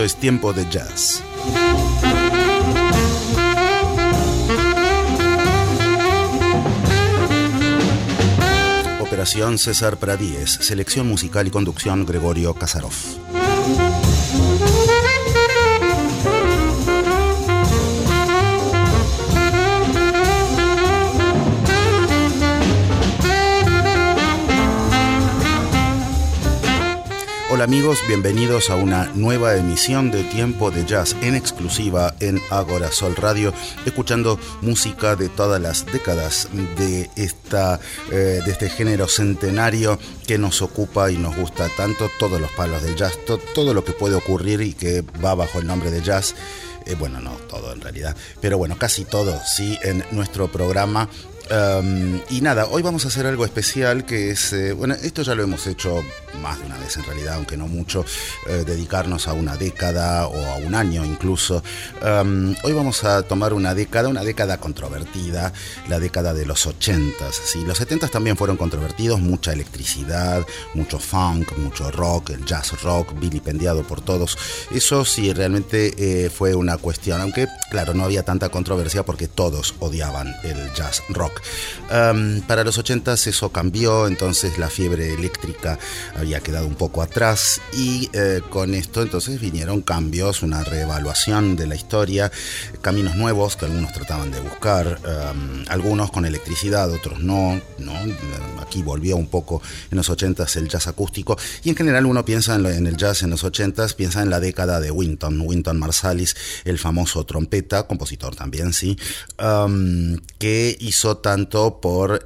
Esto es Tiempo de Jazz. Operación César Pradíez, selección musical y conducción Gregorio Kasarov. Hola amigos, bienvenidos a una nueva emisión de Tiempo de Jazz en exclusiva en Agora Sol Radio, escuchando música de todas las décadas de este género centenario que nos ocupa y nos gusta tanto, todos los palos del jazz, todo lo que puede ocurrir y que va bajo el nombre de jazz. Bueno, no todo en realidad, pero bueno, casi todo, sí, en nuestro programa. Y nada, hoy vamos a hacer algo especial que es, bueno, esto ya lo hemos hecho más de una vez en realidad, aunque no mucho, dedicarnos a una década o a un año incluso. Hoy vamos a tomar una década controvertida, la década de los 80s, ¿sí? Los 70s también fueron controvertidos, mucha electricidad, mucho funk, mucho rock, el jazz rock, vilipendiado por todos. Eso sí realmente fue una cuestión, aunque claro, no había tanta controversia porque todos odiaban el jazz rock. Para los 80s eso cambió, entonces la fiebre eléctrica había quedado un poco atrás y con esto entonces vinieron cambios, una reevaluación de la historia, caminos nuevos que algunos trataban de buscar, algunos con electricidad, otros no. Aquí volvió un poco en los 80s el jazz acústico y en general uno piensa en el jazz en los 80s, piensa en la década de Wynton Marsalis, el famoso trompeta, compositor también, sí, que hizo tanto por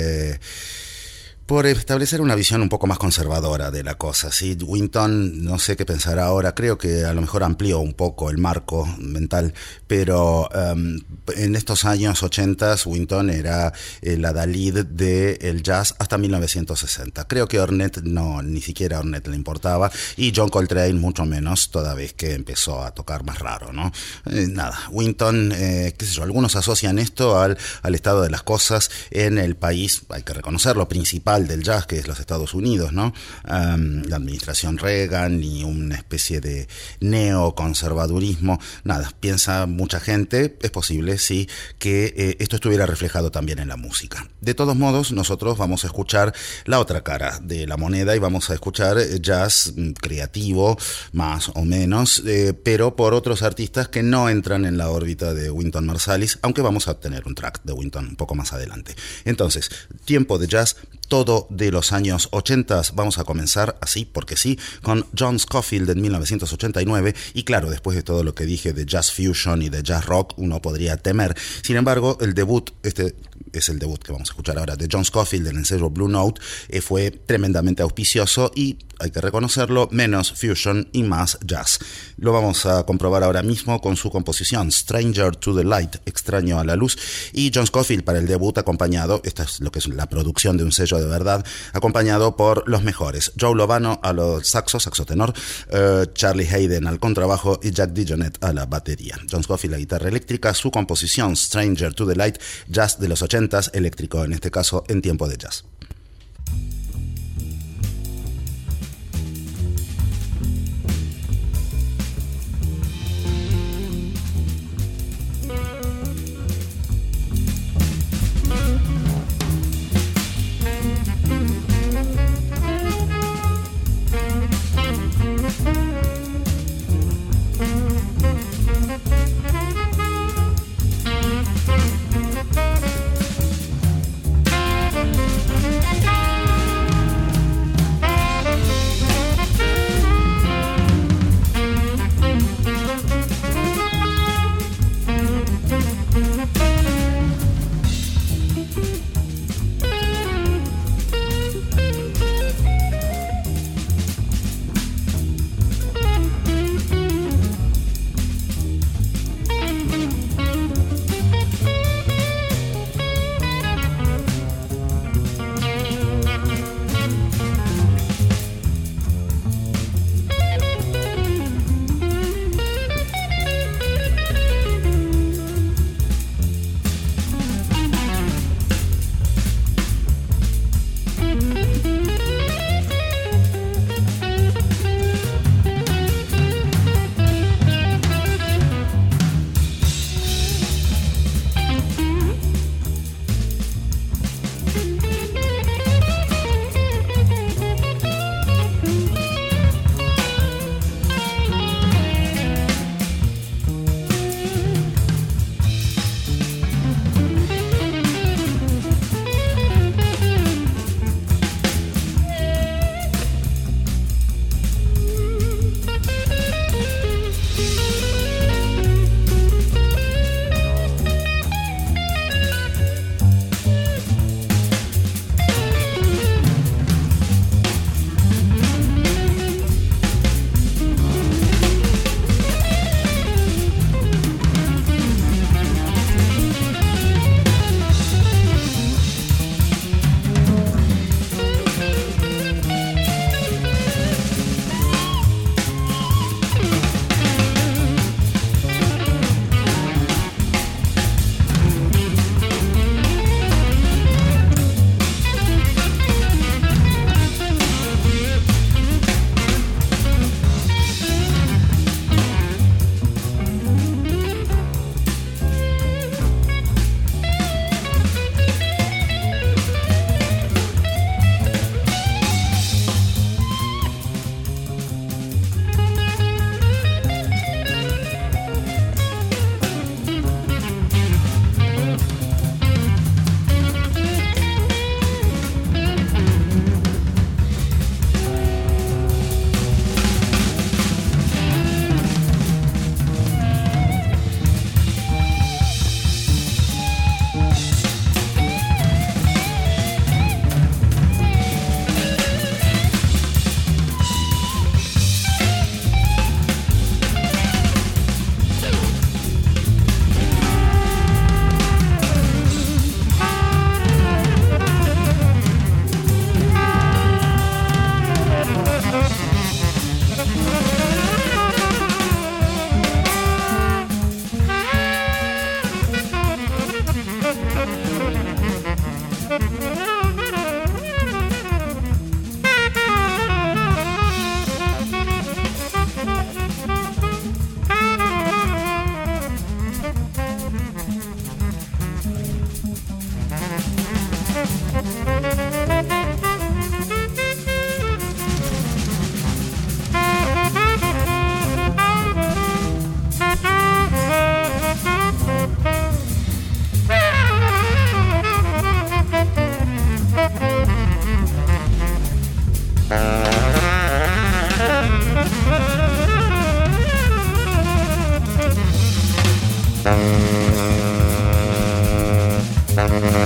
establecer una visión un poco más conservadora de la cosa, ¿sí? Wynton, no sé qué pensar ahora, creo que a lo mejor amplió un poco el marco mental, pero en estos años 80 Wynton era el adalid del jazz hasta 1960. Creo que Ornette ni siquiera a Ornette le importaba, y John Coltrane mucho menos, toda vez que empezó a tocar más raro, ¿no? Nada, Wynton, qué sé yo, algunos asocian esto al estado de las cosas en el país, hay que reconocerlo, principal del jazz, que es los Estados Unidos, ¿no? La administración Reagan y una especie de neoconservadurismo. Nada, piensa mucha gente, es posible, sí, que esto estuviera reflejado también en la música. De todos modos, nosotros vamos a escuchar la otra cara de la moneda y vamos a escuchar jazz creativo, más o menos, pero por otros artistas que no entran en la órbita de Wynton Marsalis, aunque vamos a tener un track de Wynton un poco más adelante. Entonces, Tiempo de Jazz, todo de los años 80. Vamos a comenzar así, porque sí, con John Scofield en 1989, y claro, después de todo lo que dije de jazz fusion y de jazz rock, uno podría temer. Sin embargo, el debut, este es el debut que vamos a escuchar ahora de John Scofield en el sello Blue Note, fue tremendamente auspicioso y, hay que reconocerlo, menos fusion y más jazz. Lo vamos a comprobar ahora mismo con su composición Stranger to the Light, extraño a la luz, y John Scofield para el debut acompañado, esta es lo que es la producción de un sello de verdad, acompañado por los mejores: Joe Lovano a los saxo tenor, Charlie Hayden al contrabajo y Jack DeJohnette a la batería. John Scofield la guitarra eléctrica, su composición Stranger to the Light, jazz de los 80s, eléctrico en este caso, en Tiempo de Jazz.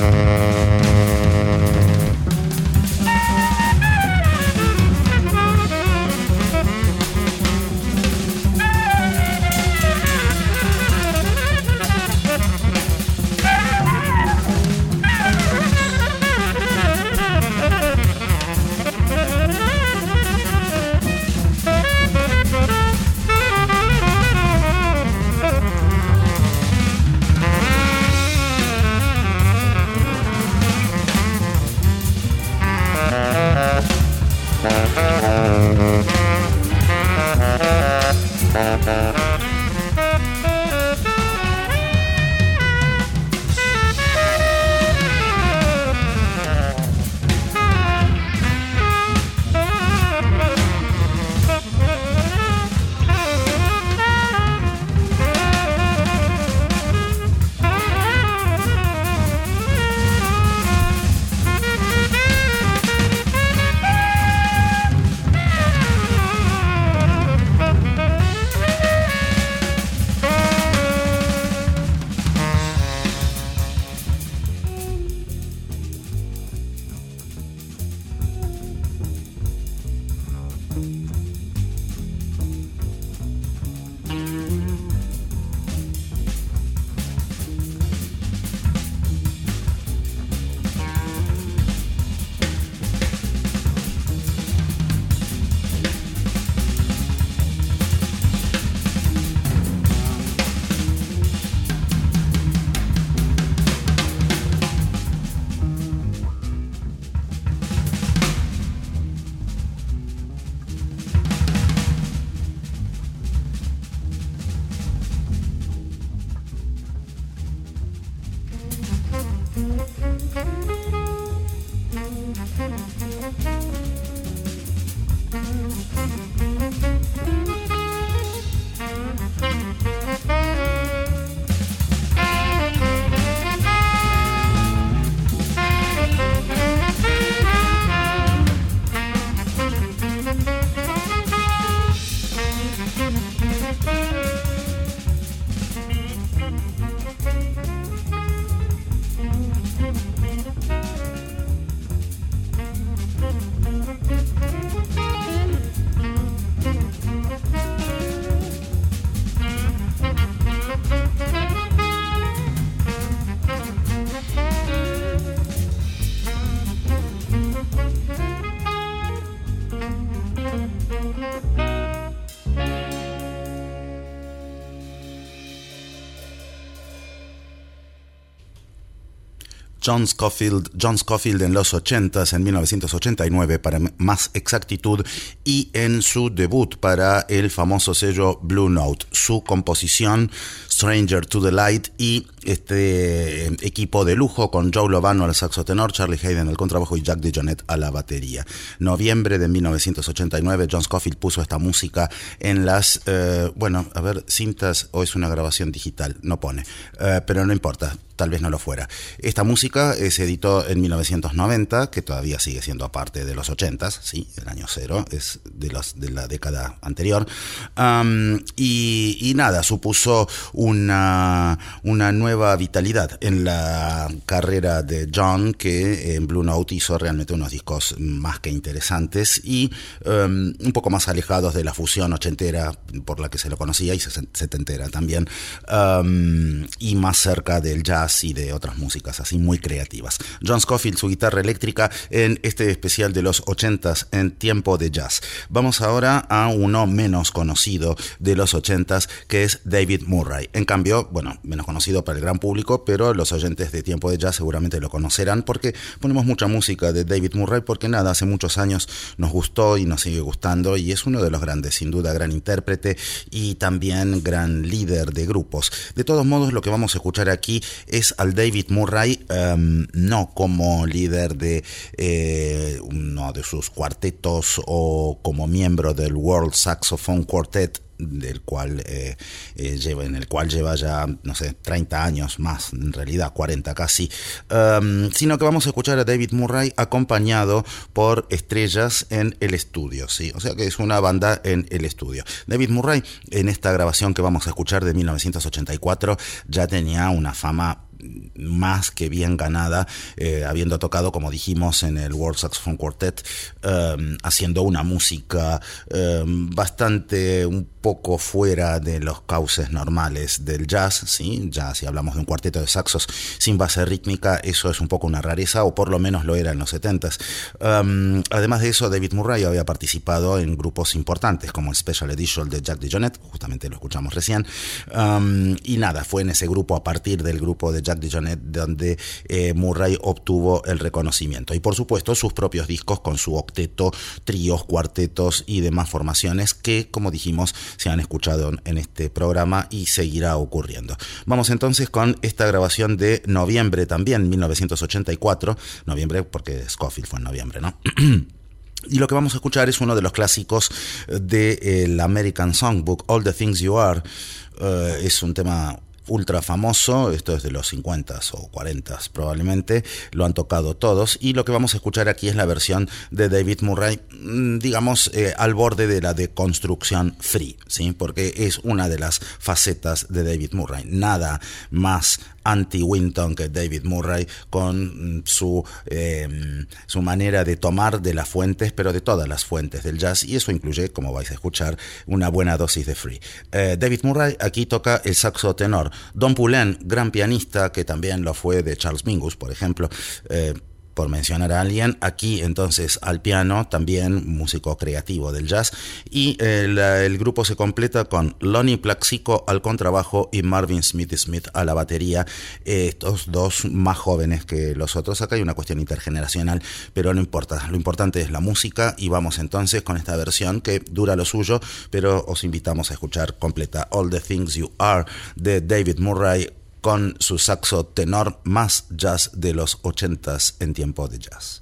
John Scofield en los 80s, en 1989 para más exactitud, y en su debut para el famoso sello Blue Note. Su composición Stranger to the Light y este equipo de lujo con Joe Lovano al saxo tenor, Charlie Hayden al contrabajo y Jack DeJohnette a la batería. Noviembre de 1989, John Scofield puso esta música en las, cintas, o es una grabación digital, no pone, pero no importa. Tal vez no lo fuera. Esta música se editó en 1990, que todavía sigue siendo parte de los 80s, sí, el año cero, es de la década anterior. Y nada, supuso una nueva vitalidad en la carrera de John, que en Blue Note hizo realmente unos discos más que interesantes y un poco más alejados de la fusión ochentera por la que se lo conocía y setentera también, y más cerca del jazz y de otras músicas así muy creativas. John Scofield, su guitarra eléctrica en este especial de los 80s en tiempo de jazz. Vamos ahora a uno menos conocido de los 80s, que es David Murray. En cambio, menos conocido para el gran público, pero los oyentes de tiempo de jazz seguramente lo conocerán porque ponemos mucha música de David Murray porque nada, hace muchos años nos gustó y nos sigue gustando y es uno de los grandes, sin duda, gran intérprete y también gran líder de grupos. De todos modos, lo que vamos a escuchar aquí es al David Murray no como líder de uno de sus cuartetos o como miembro del World Saxophone Quartet, en el cual lleva ya, 30 años más, en realidad 40 casi, sino que vamos a escuchar a David Murray acompañado por estrellas en el estudio, ¿sí? O sea que es una banda en el estudio. David Murray, en esta grabación que vamos a escuchar de 1984, ya tenía una fama más que bien ganada, habiendo tocado, como dijimos, en el World Saxophone Quartet, haciendo una música bastante un poco fuera de los cauces normales del jazz, ¿sí? Ya si hablamos de un cuarteto de saxos sin base rítmica, eso es un poco una rareza, o por lo menos lo era en los 70s. Además de eso, David Murray había participado en grupos importantes como el Special Edition de Jack DeJohnette, justamente lo escuchamos recién, y nada, fue en ese grupo, a partir del grupo de Jack DeJohnette, donde Murray obtuvo el reconocimiento. Y por supuesto sus propios discos con su octeto, tríos, cuartetos y demás formaciones que, como dijimos, se han escuchado en este programa y seguirá ocurriendo. Vamos entonces con esta grabación de noviembre también, 1984, noviembre porque Scofield fue en noviembre, ¿no? Y lo que vamos a escuchar es uno de los clásicos del American Songbook, All the Things You Are. Es un tema ultra famoso, esto es de los 50s o 40s probablemente, lo han tocado todos, y lo que vamos a escuchar aquí es la versión de David Murray, digamos, al borde de la deconstrucción free, ¿sí? Porque es una de las facetas de David Murray, nada más anti-Winton que David Murray, con su manera de tomar de las fuentes, pero de todas las fuentes del jazz, y eso incluye, como vais a escuchar, una buena dosis de free. David Murray aquí toca el saxo tenor. Don Poulenc, gran pianista, que también lo fue de Charles Mingus, por ejemplo, por mencionar a alguien. Aquí entonces al piano, también músico creativo del jazz, y el grupo se completa con Lonnie Plaxico al contrabajo y Marvin Smith a la batería, estos dos más jóvenes que los otros. Acá hay una cuestión intergeneracional, pero no importa, lo importante es la música, y vamos entonces con esta versión que dura lo suyo, pero os invitamos a escuchar completa, All the Things You Are, de David Murray, con su saxo tenor más jazz de los 80s en tiempo de jazz.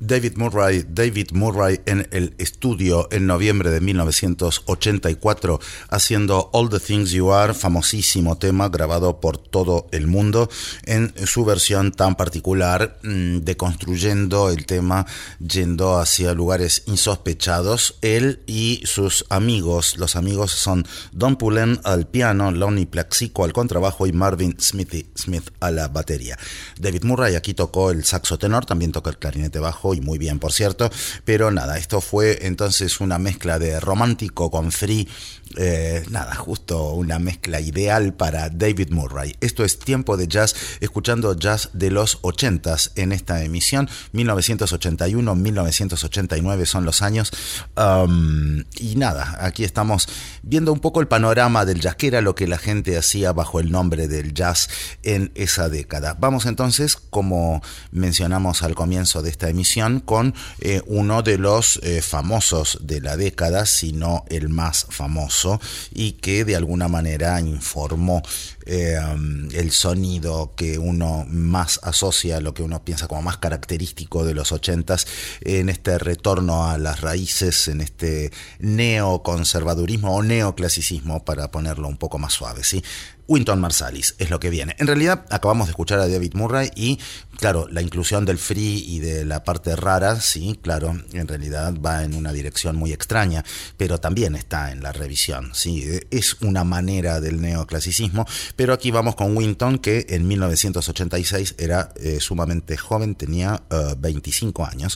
David Murray en el estudio en noviembre de 1984 haciendo All the Things You Are, famosísimo tema grabado por todo el mundo en su versión tan particular, deconstruyendo el tema, yendo hacia lugares insospechados. Él y sus amigos, los amigos son Don Pullen al piano, Lonnie Plaxico al contrabajo y Marvin Smith a la batería. David Murray aquí tocó el saxo tenor, también tocó el clarinete bajo y muy bien, por cierto, pero nada, esto fue entonces una mezcla de romántico con free, justo una mezcla ideal para David Murray. Esto es Tiempo de Jazz, escuchando jazz de los 80s en esta emisión. 1981, 1989 son los años, y nada, aquí estamos viendo un poco el panorama del jazz, que era lo que la gente hacía bajo el nombre del jazz en esa década. Vamos entonces, como mencionamos al comienzo de esta emisión, con uno de los famosos de la década, si no el más famoso, y que de alguna manera informó el sonido que uno más asocia, lo que uno piensa como más característico de los 80s, en este retorno a las raíces, en este neoconservadurismo o neoclasicismo, para ponerlo un poco más suave, ¿sí? Wynton Marsalis es lo que viene. En realidad acabamos de escuchar a David Murray y, claro, la inclusión del free y de la parte rara, sí, claro, en realidad va en una dirección muy extraña, pero también está en la revisión, sí, es una manera del neoclasicismo, pero aquí vamos con Wynton, que en 1986 era sumamente joven, tenía 25 años.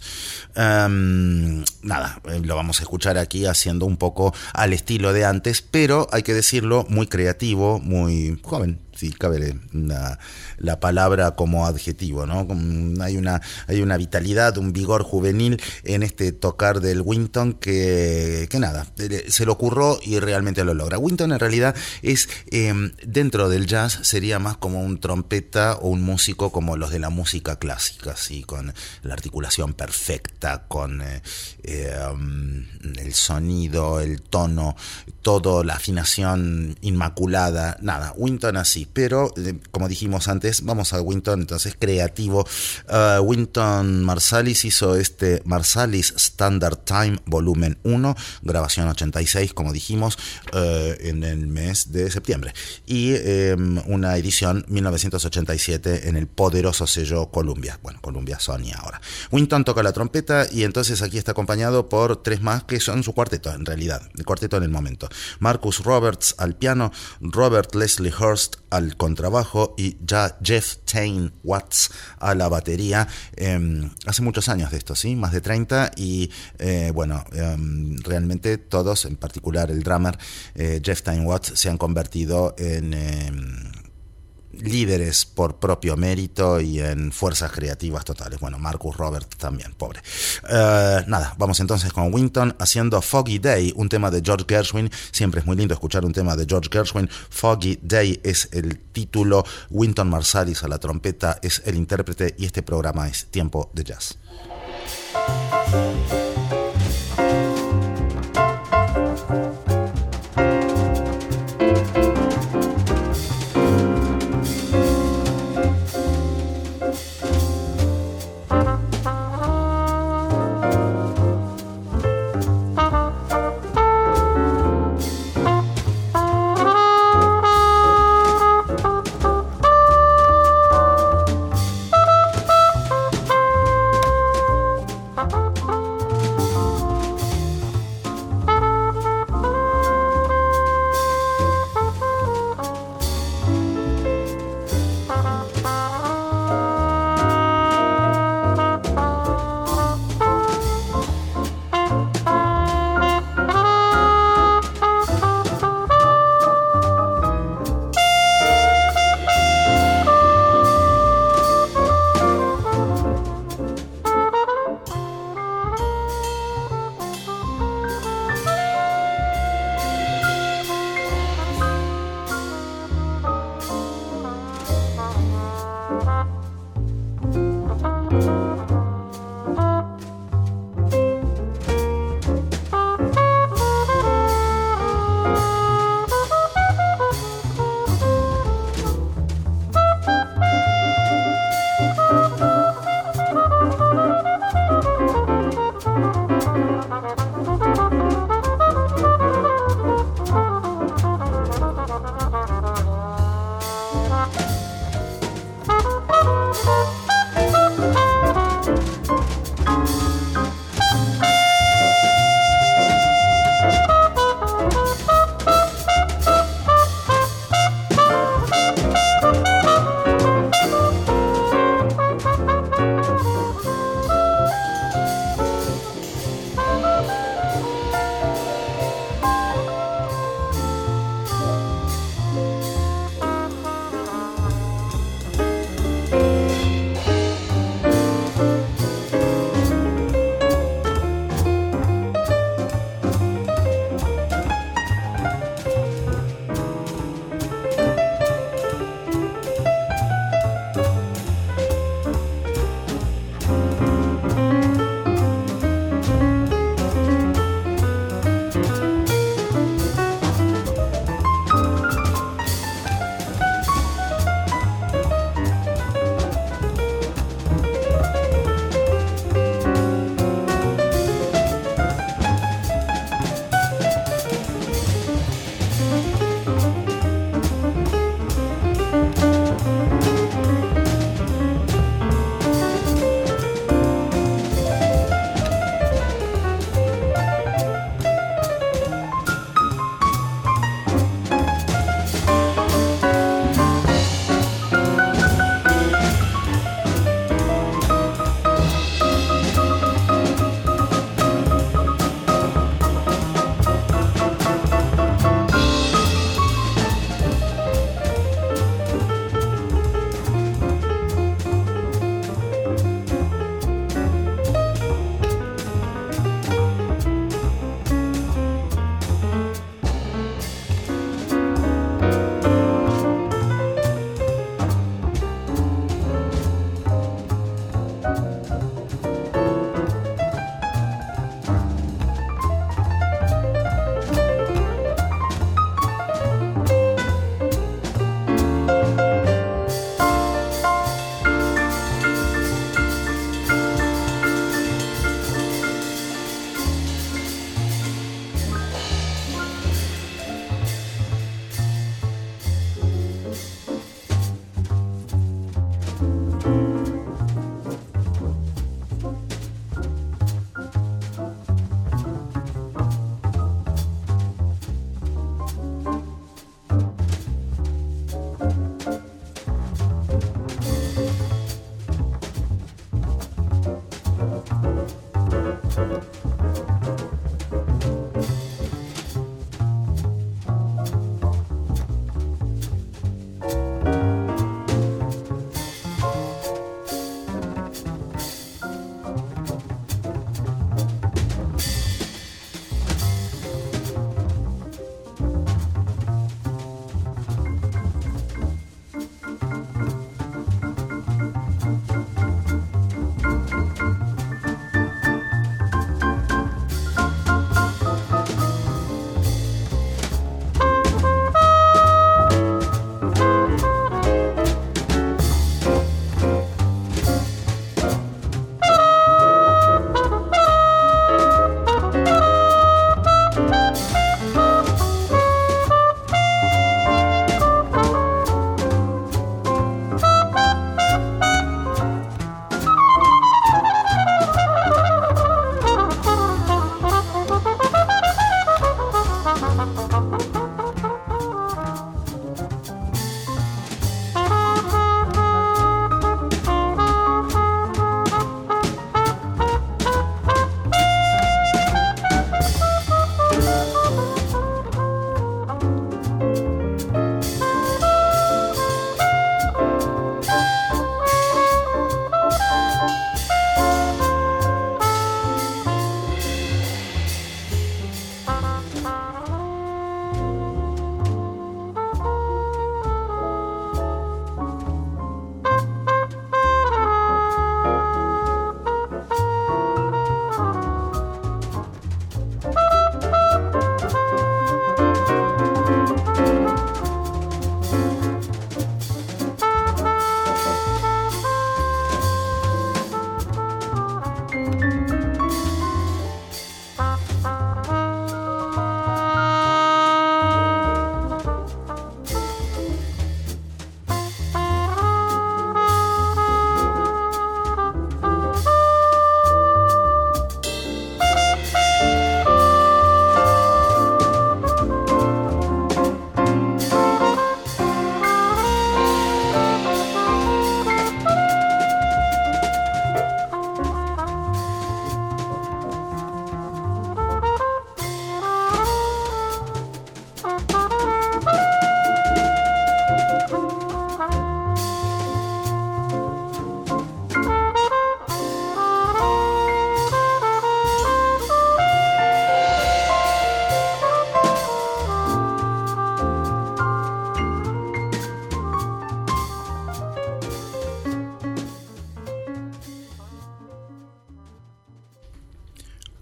Lo vamos a escuchar aquí haciendo un poco al estilo de antes, pero hay que decirlo, muy creativo, muy joven, si cabe la palabra como adjetivo, ¿no? Hay una vitalidad, un vigor juvenil en este tocar del Wynton que nada, se le ocurrió y realmente lo logra. Wynton en realidad es, dentro del jazz, sería más como un trompeta o un músico como los de la música clásica, ¿sí? Con la articulación perfecta, con el sonido, el tono, todo, la afinación inmaculada, nada, Wynton así. Pero, como dijimos antes, vamos a Wynton, entonces creativo. Wynton Marsalis hizo este Marsalis Standard Time Volumen 1, grabación 86, como dijimos, en el mes de septiembre. Y una edición 1987 en el poderoso sello Columbia. Bueno, Columbia Sony ahora. Wynton toca la trompeta y entonces aquí está acompañado por tres más que son su cuarteto, en realidad, el cuarteto en el momento. Marcus Roberts al piano, Robert Leslie Hurst al contrabajo y Jeff Tain Watts a la batería. Hace muchos años de esto, ¿sí? Más de 30 y realmente todos, en particular el drummer Jeff Tain Watts, se han convertido en líderes por propio mérito y en fuerzas creativas totales. Bueno, Marcus Robert también, pobre. Vamos entonces con Wynton haciendo Foggy Day, un tema de George Gershwin. Siempre es muy lindo escuchar un tema de George Gershwin. Foggy Day es el título, Wynton Marsalis a la trompeta es el intérprete y este programa es Tiempo de Jazz.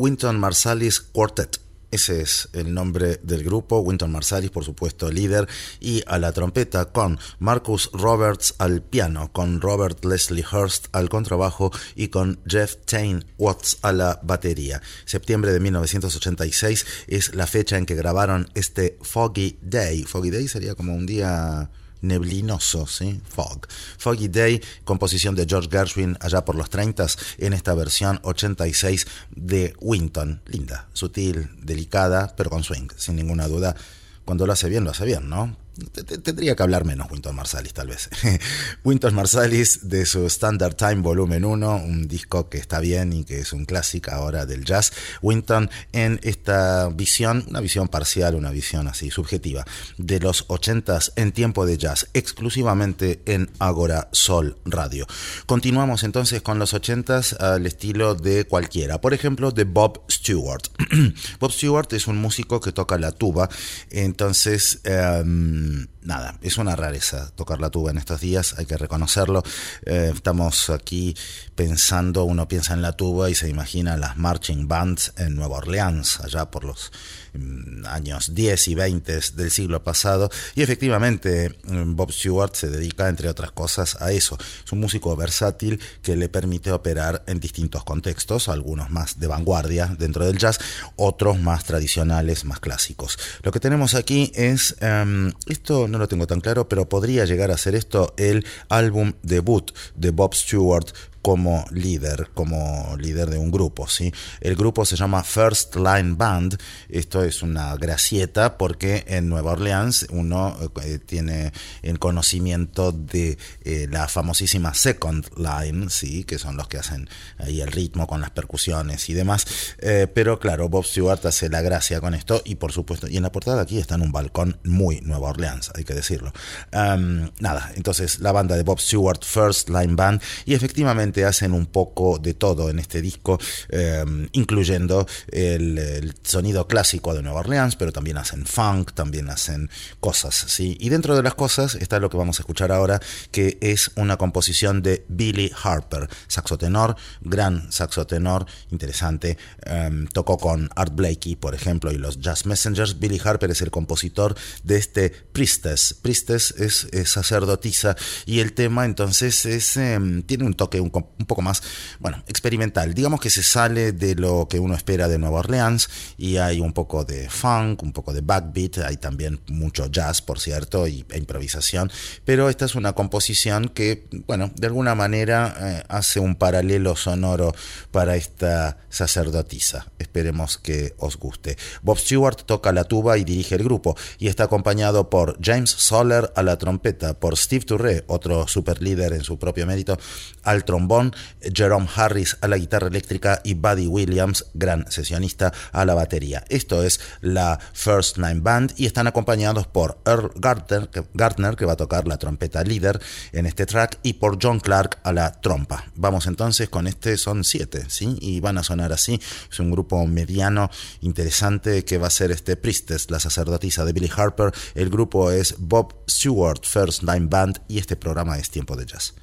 Wynton Marsalis Quartet. Ese es el nombre del grupo. Wynton Marsalis, por supuesto, líder, y a la trompeta con Marcus Roberts al piano, con Robert Leslie Hurst al contrabajo y con Jeff Tain Watts a la batería. Septiembre de 1986 es la fecha en que grabaron este Foggy Day. Foggy Day sería como un día neblinoso, ¿sí? Foggy Day, composición de George Gershwin allá por los 30 en esta versión 86 de Wynton. Linda, sutil, delicada, pero con swing, sin ninguna duda. Cuando lo hace bien, ¿no? Tendría que hablar menos Wynton Marsalis, tal vez. Wynton Marsalis, de su Standard Time Volumen 1, un disco que está bien y que es un clásico ahora del jazz. Wynton en esta visión, una visión parcial, una visión así subjetiva, de los 80s en tiempo de jazz, exclusivamente en Agora Sol Radio. Continuamos entonces con los 80s al estilo de cualquiera, por ejemplo, de Bob Stewart. Bob Stewart es un músico que toca la tuba, entonces nada, es una rareza tocar la tuba en estos días, hay que reconocerlo. Estamos aquí pensando, uno piensa en la tuba y se imagina las marching bands en Nueva Orleans, allá por los años 10 y 20 del siglo pasado, y efectivamente Bob Stewart se dedica, entre otras cosas, a eso. Es un músico versátil que le permite operar en distintos contextos, algunos más de vanguardia dentro del jazz, otros más tradicionales, más clásicos. Lo que tenemos aquí es, esto no lo tengo tan claro, pero podría llegar a ser esto el álbum debut de Bob Stewart como líder de un grupo, ¿sí? El grupo se llama First Line Band. Esto es una gracieta porque en Nueva Orleans uno tiene el conocimiento de la famosísima Second Line, ¿sí? Que son los que hacen ahí el ritmo con las percusiones y demás, pero claro, Bob Stewart hace la gracia con esto, y por supuesto, y en la portada aquí está en un balcón muy Nueva Orleans, hay que decirlo. Nada, entonces la banda de Bob Stewart, First Line Band, y efectivamente hacen un poco de todo en este disco, incluyendo el sonido clásico de Nueva Orleans, pero también hacen funk, también hacen cosas, ¿sí? Y dentro de las cosas está lo que vamos a escuchar ahora, que es una composición de Billy Harper, saxotenor, gran saxotenor, interesante. Tocó con Art Blakey, por ejemplo, y los Jazz Messengers. Billy Harper es el compositor de este Priestess. Priestess es sacerdotisa, y el tema entonces tiene un toque un poco más, bueno, experimental. Digamos que se sale de lo que uno espera de Nueva Orleans, y hay un poco de funk, un poco de backbeat, hay también mucho jazz, por cierto, e improvisación, pero esta es una composición que, bueno, de alguna manera hace un paralelo sonoro para esta sacerdotisa. Esperemos que os guste. Bob Stewart toca la tuba y dirige el grupo, y está acompañado por James Soller a la trompeta, por Steve Turre, otro super líder en su propio mérito, al trombón, Jerome Harris a la guitarra eléctrica y Buddy Williams, gran sesionista, a la batería. Esto es la First Line Band, y están acompañados por Earl Gardner, que va a tocar la trompeta líder en este track, y por John Clark a la trompa. Vamos entonces con este, son 7, ¿sí? Y van a sonar así. Es un grupo mediano, interesante, que va a ser este Priestess, la sacerdotisa de Billy Harper. El grupo es Bob Stewart First Line Band, y este programa es Tiempo de Jazz.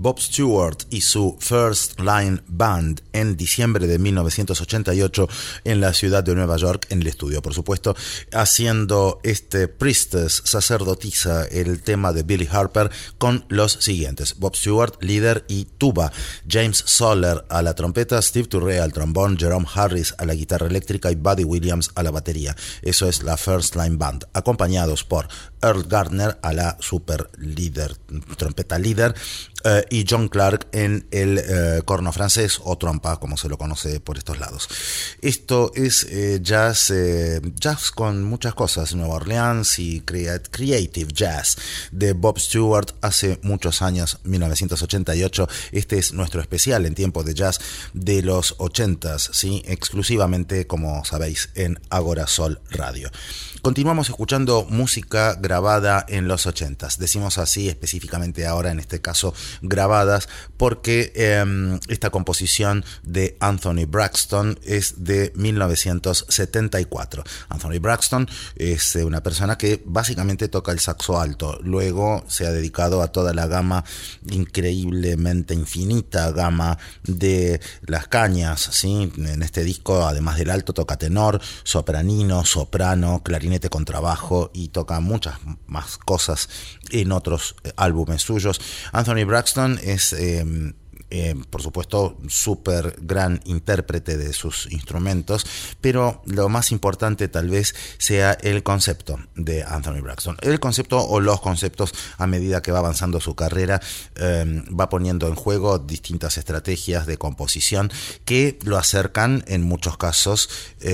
Bob Stewart y su First Line Band en diciembre de 1988 en la ciudad de Nueva York, en el estudio, por supuesto, haciendo Priestess, sacerdotisa, el tema de Billy Harper, con los siguientes: Bob Stewart, líder y tuba, James Soller a la trompeta, Steve Turre al trombón, Jerome Harris a la guitarra eléctrica y Buddy Williams a la batería. Eso es la First Line Band, acompañados por Earl Gardner a la super líder, trompeta líder, y John Clark en el corno francés o trompa, como se lo conoce por estos lados. Esto es jazz con muchas cosas, Nueva Orleans y creative jazz de Bob Stewart hace muchos años, 1988. Este es nuestro especial en tiempo de jazz de los 80s, ¿sí? Exclusivamente, como sabéis, en Agora Sol Radio. Continuamos escuchando música grabada en los 80s. Decimos así específicamente ahora, en este caso, grabadas, porque esta composición de Anthony Braxton es de 1974. Anthony Braxton es una persona que básicamente toca el saxo alto. Luego se ha dedicado a toda la gama, increíblemente infinita gama de las cañas, ¿sí? En este disco, además del alto, toca tenor, sopranino, soprano, clarinete, contrabajo, y toca muchas más cosas en otros álbumes suyos. Anthony Braxton es por supuesto súper gran intérprete de sus instrumentos, pero lo más importante tal vez sea el concepto de Anthony Braxton. El concepto o los conceptos, a medida que va avanzando su carrera, va poniendo en juego distintas estrategias de composición que lo acercan en muchos casos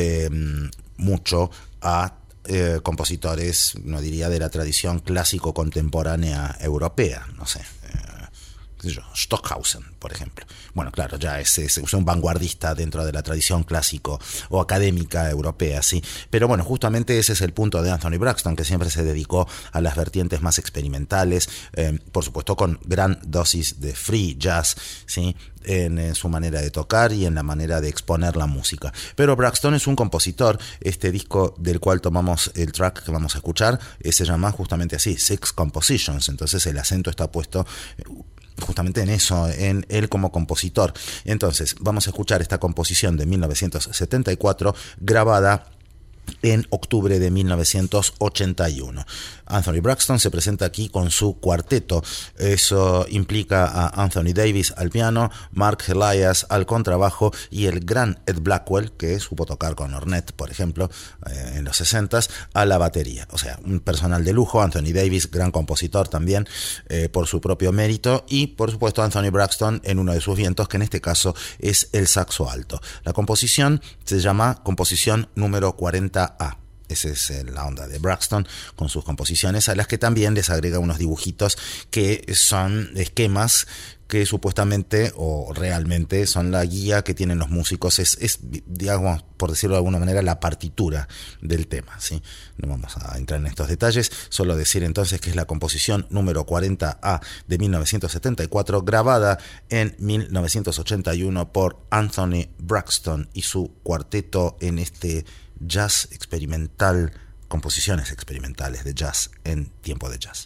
mucho a compositores, no diría de la tradición clásico contemporánea europea, no sé, Stockhausen, por ejemplo. Bueno, claro, ya es un vanguardista dentro de la tradición clásico o académica europea, sí. Pero bueno, justamente ese es el punto de Anthony Braxton, que siempre se dedicó a las vertientes más experimentales, por supuesto con gran dosis de free jazz, sí, en su manera de tocar y en la manera de exponer la música. Pero Braxton es un compositor. Este disco del cual tomamos el track que vamos a escuchar se llama justamente así, Six Compositions. Entonces el acento está puesto justamente en eso, en él como compositor. Entonces vamos a escuchar esta composición de 1974 grabada en octubre de 1981. Anthony Braxton se presenta aquí con su cuarteto. Eso implica a Anthony Davis al piano, Mark Elias al contrabajo y el gran Ed Blackwell, que supo tocar con Ornette, por ejemplo, en los 60s, a la batería. O sea, un personal de lujo. Anthony Davis, gran compositor también, por su propio mérito, y por supuesto Anthony Braxton en uno de sus vientos, que en este caso es el saxo alto. La composición se llama composición número 40A. Esa es la onda de Braxton con sus composiciones, a las que también les agrega unos dibujitos que son esquemas que supuestamente o realmente son la guía que tienen los músicos. Es, digamos, por decirlo de alguna manera, la partitura del tema, ¿sí? No vamos a entrar en estos detalles, solo decir entonces que es la composición número 40A de 1974, grabada en 1981 por Anthony Braxton y su cuarteto en este jazz experimental, composiciones experimentales de jazz en tiempo de jazz.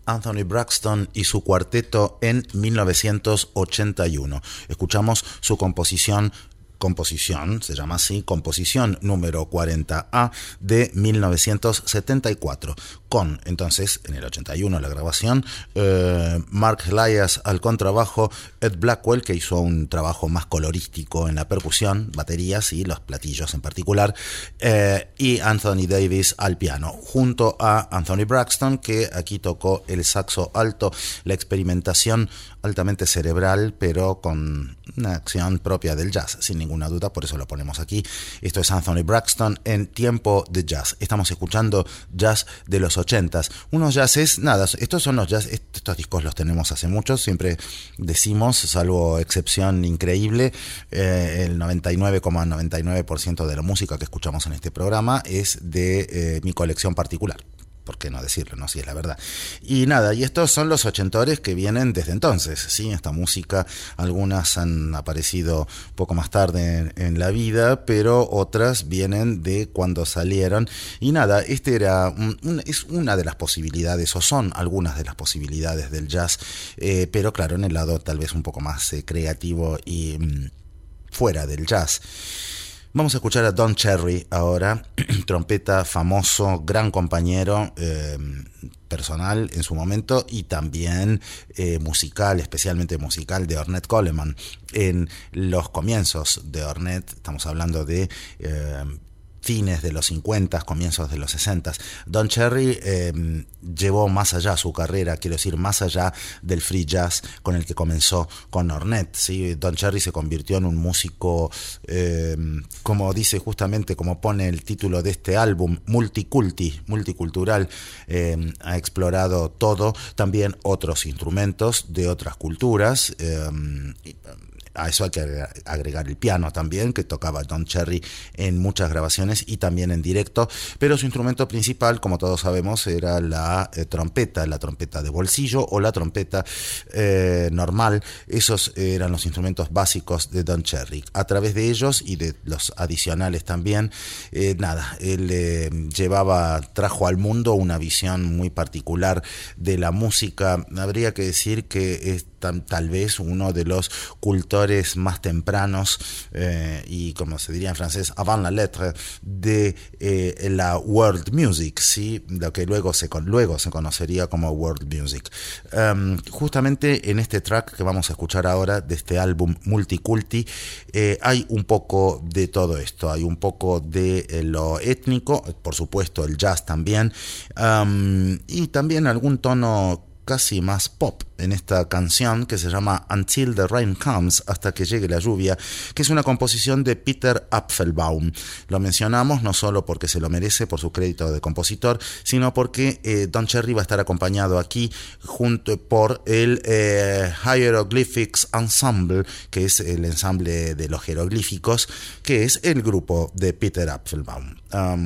Anthony Braxton y su cuarteto en 1981. Escuchamos su composición, se llama así, composición número 40A de 1974, con entonces en el 81 la grabación, Mark Elias al contrabajo, Ed Blackwell, que hizo un trabajo más colorístico en la percusión, baterías y los platillos en particular, y Anthony Davis al piano, junto a Anthony Braxton, que aquí tocó el saxo alto, la experimentación altamente cerebral, pero con una acción propia del jazz, sin ninguna duda, por eso lo ponemos aquí. Esto es Anthony Braxton en Tiempo de Jazz. Estamos escuchando jazz de los 80s. Unos jazzes, nada, estos son los jazz, estos discos los tenemos hace mucho, siempre decimos, salvo excepción increíble, el 99,99% de la música que escuchamos en este programa es de mi colección particular. ¿Por qué no decirlo, no? Si es la verdad. Y nada, y estos son los ochentores que vienen desde entonces, ¿sí? Esta música, algunas han aparecido poco más tarde en la vida, pero otras vienen de cuando salieron. Y nada, este era es una de las posibilidades, o son algunas de las posibilidades del jazz, pero claro, en el lado tal vez un poco más creativo y fuera del jazz. Vamos a escuchar a Don Cherry ahora, trompeta famoso, gran compañero personal en su momento y también musical, especialmente musical, de Ornette Coleman. En los comienzos de Ornette, estamos hablando de fines de los 50, comienzos de los 60. Don Cherry llevó más allá su carrera, quiero decir, más allá del free jazz con el que comenzó con Ornette, ¿sí? Don Cherry se convirtió en un músico, como dice justamente, como pone el título de este álbum, multicultural, ha explorado todo, también otros instrumentos de otras culturas, a eso hay que agregar el piano también, que tocaba Don Cherry en muchas grabaciones y también en directo, pero su instrumento principal, como todos sabemos, era la trompeta de bolsillo o la trompeta normal. Esos eran los instrumentos básicos de Don Cherry. A través de ellos y de los adicionales también, él trajo al mundo una visión muy particular de la música. Habría que decir que es tal vez uno de los cultores más tempranos y, como se diría en francés, avant la lettre de la world music, ¿sí? Lo que luego se conocería como world music. Justamente en este track que vamos a escuchar ahora de este álbum Multiculti hay un poco de todo esto, hay un poco de lo étnico, por supuesto el jazz también, y también algún tono casi más pop en esta canción que se llama Until the Rain Comes, hasta que llegue la lluvia, que es una composición de Peter Apfelbaum. Lo mencionamos no solo porque se lo merece por su crédito de compositor, sino porque Don Cherry va a estar acompañado aquí junto por el Hieroglyphics Ensemble, que es el ensamble de los jeroglíficos, que es el grupo de Peter Apfelbaum.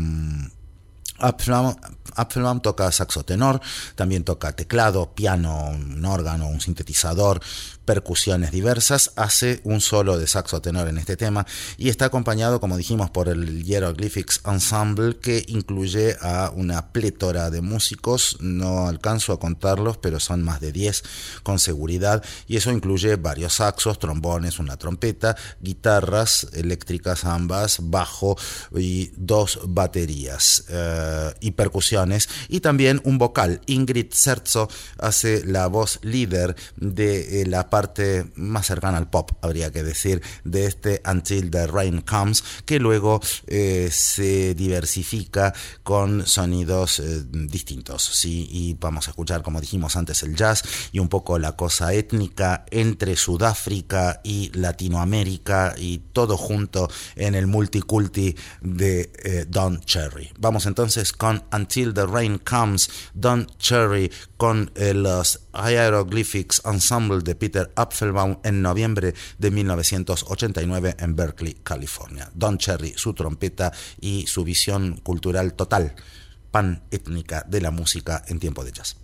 Apfelbaum toca saxo tenor, también toca teclado, piano, un órgano, un sintetizador, percusiones diversas, hace un solo de saxo tenor en este tema y está acompañado, como dijimos, por el Hieroglyphics Ensemble, que incluye a una plétora de músicos, no alcanzo a contarlos, pero son más de 10 con seguridad, y eso incluye varios saxos, trombones, una trompeta, guitarras eléctricas ambas, bajo y 2 baterías y percusiones, y también un vocal. Ingrid Serzo hace la voz líder de la parte más cercana al pop, habría que decir, de este Until the Rain Comes, que luego se diversifica con sonidos distintos, ¿sí? Y vamos a escuchar, como dijimos antes, el jazz y un poco la cosa étnica entre Sudáfrica y Latinoamérica, y todo junto en el multiculti de Don Cherry. Vamos entonces con Until the Rain Comes, Don Cherry con los Hieroglyphics Ensemble de Peter Apfelbaum en noviembre de 1989 en Berkeley, California. Don Cherry, su trompeta y su visión cultural total, pan-étnica de la música en tiempo de jazz.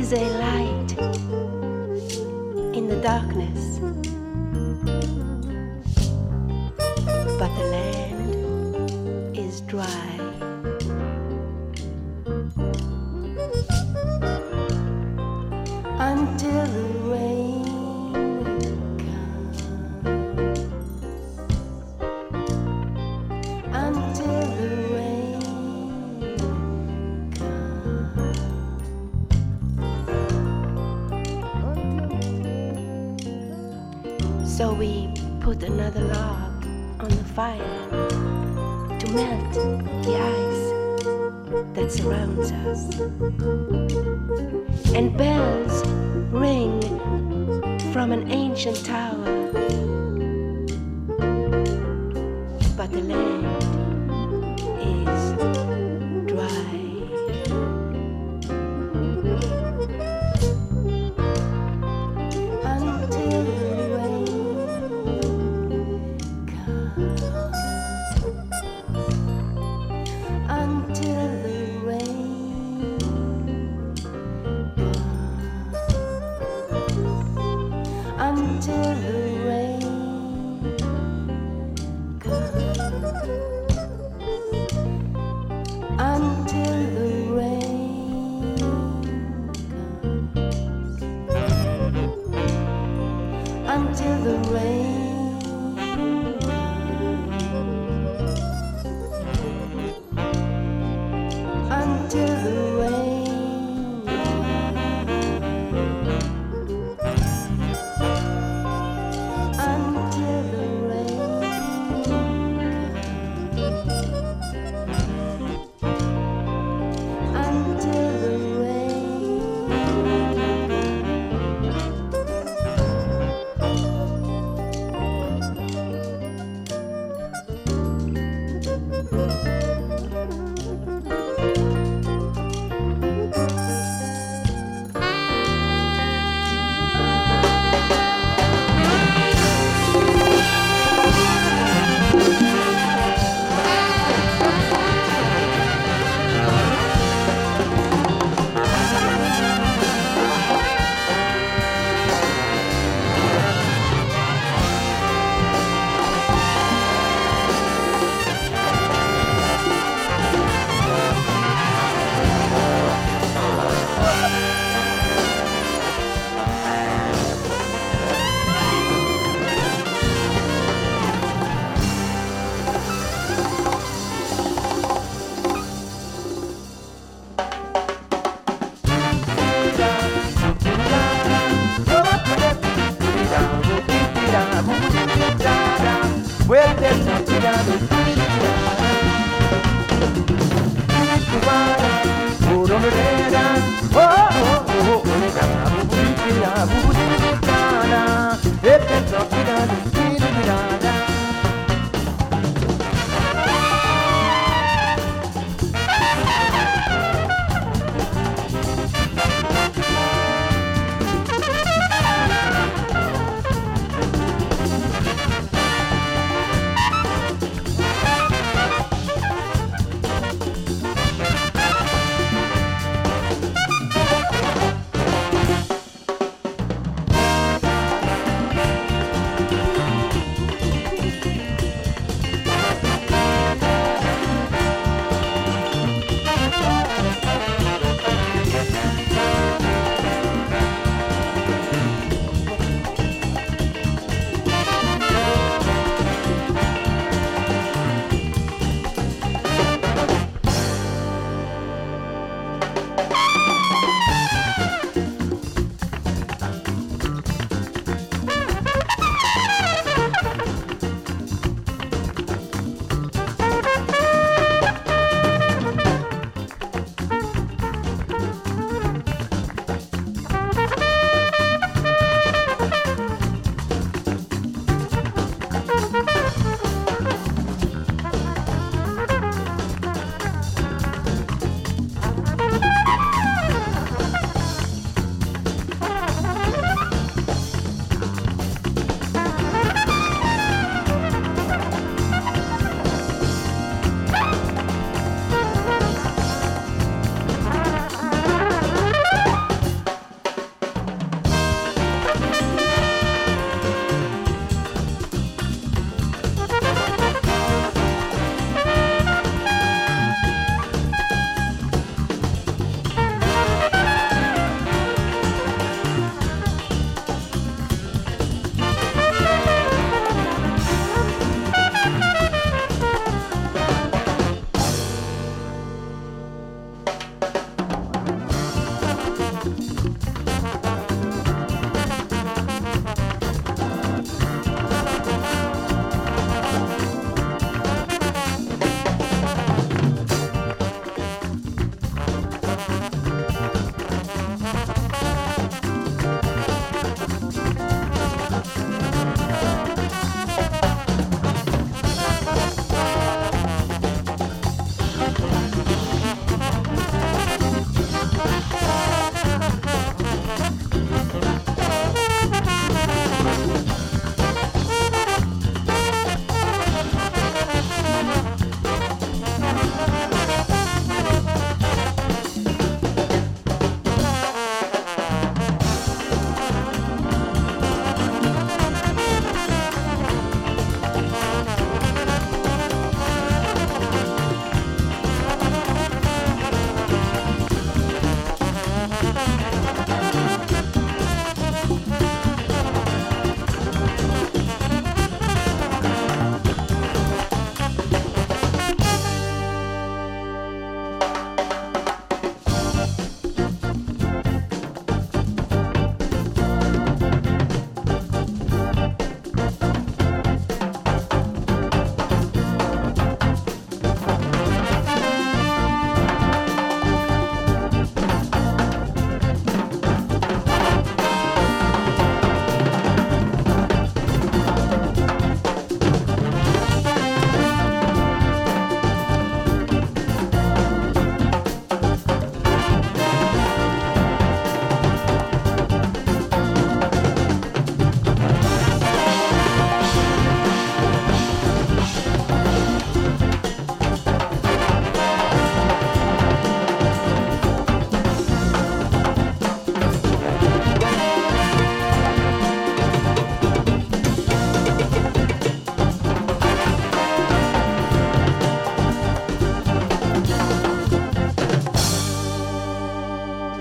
is a light in the darkness, but the land is dry. Until the rain comes, until the rain comes. So we put another log on the fire to melt the ice that surrounds us. And bells ring from an ancient tower, but the land is dry. Until the rain comes, until the rain comes, until the rain comes, until the rain comes, until the rain comes, until the rain comes, until the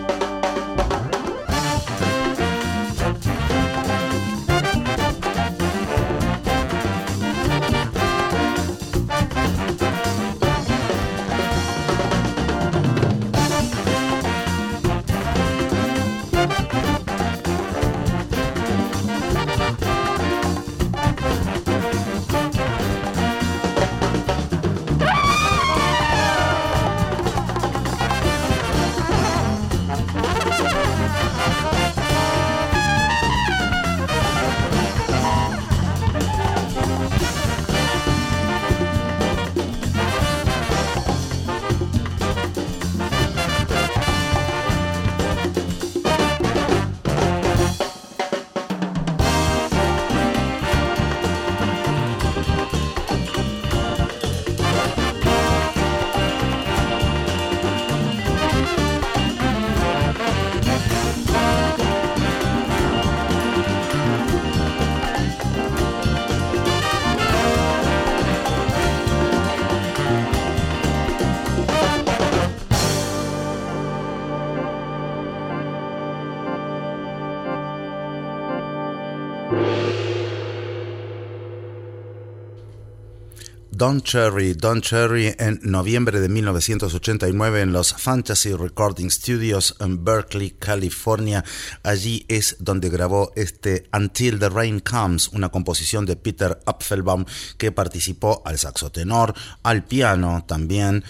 Don Cherry en noviembre de 1989 en los Fantasy Recording Studios en Berkeley, California. Allí es donde grabó este Until the Rain Comes, una composición de Peter Apfelbaum, que participó al saxo tenor, al piano también,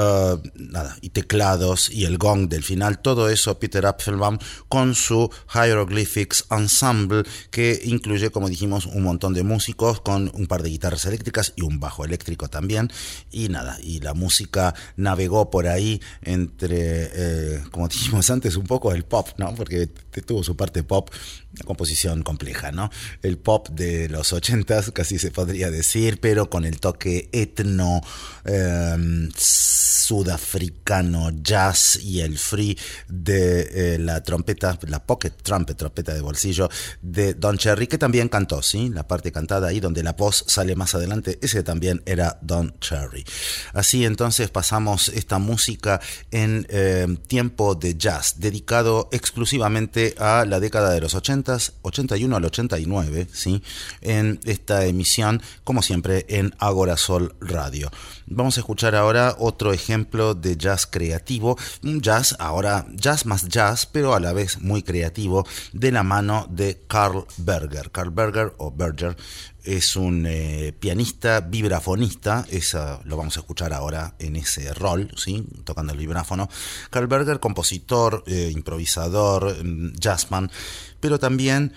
y teclados y el gong del final. Todo eso Peter Apfelbaum con su Hieroglyphics Ensemble, que incluye, como dijimos, un montón de músicos con un par de guitarras eléctricas y un bajo eléctrico también. Y la música navegó por ahí entre, como dijimos antes, un poco el pop, ¿no? Porque tuvo su parte pop, una composición compleja, ¿no? El pop de los 80s, casi se podría decir, pero con el toque etno, sudafricano, jazz y el free de la trompeta, la pocket trumpet, trompeta de bolsillo de Don Cherry, que también cantó, ¿sí? La parte cantada ahí donde la voz sale más adelante, ese también era Don Cherry. Así entonces pasamos esta música en tiempo de jazz, dedicado exclusivamente a la década de los 80s, 81 al 89, ¿sí? En esta emisión, como siempre, en Agora Sol Radio. Vamos a escuchar ahora otro ejemplo de jazz creativo, un jazz, ahora jazz más jazz, pero a la vez muy creativo, de la mano de Carl Berger. Carl Berger o Berger es un pianista, vibrafonista, lo vamos a escuchar ahora en ese rol, ¿sí? Tocando el vibráfono. Carl Berger, compositor, improvisador, jazzman, pero también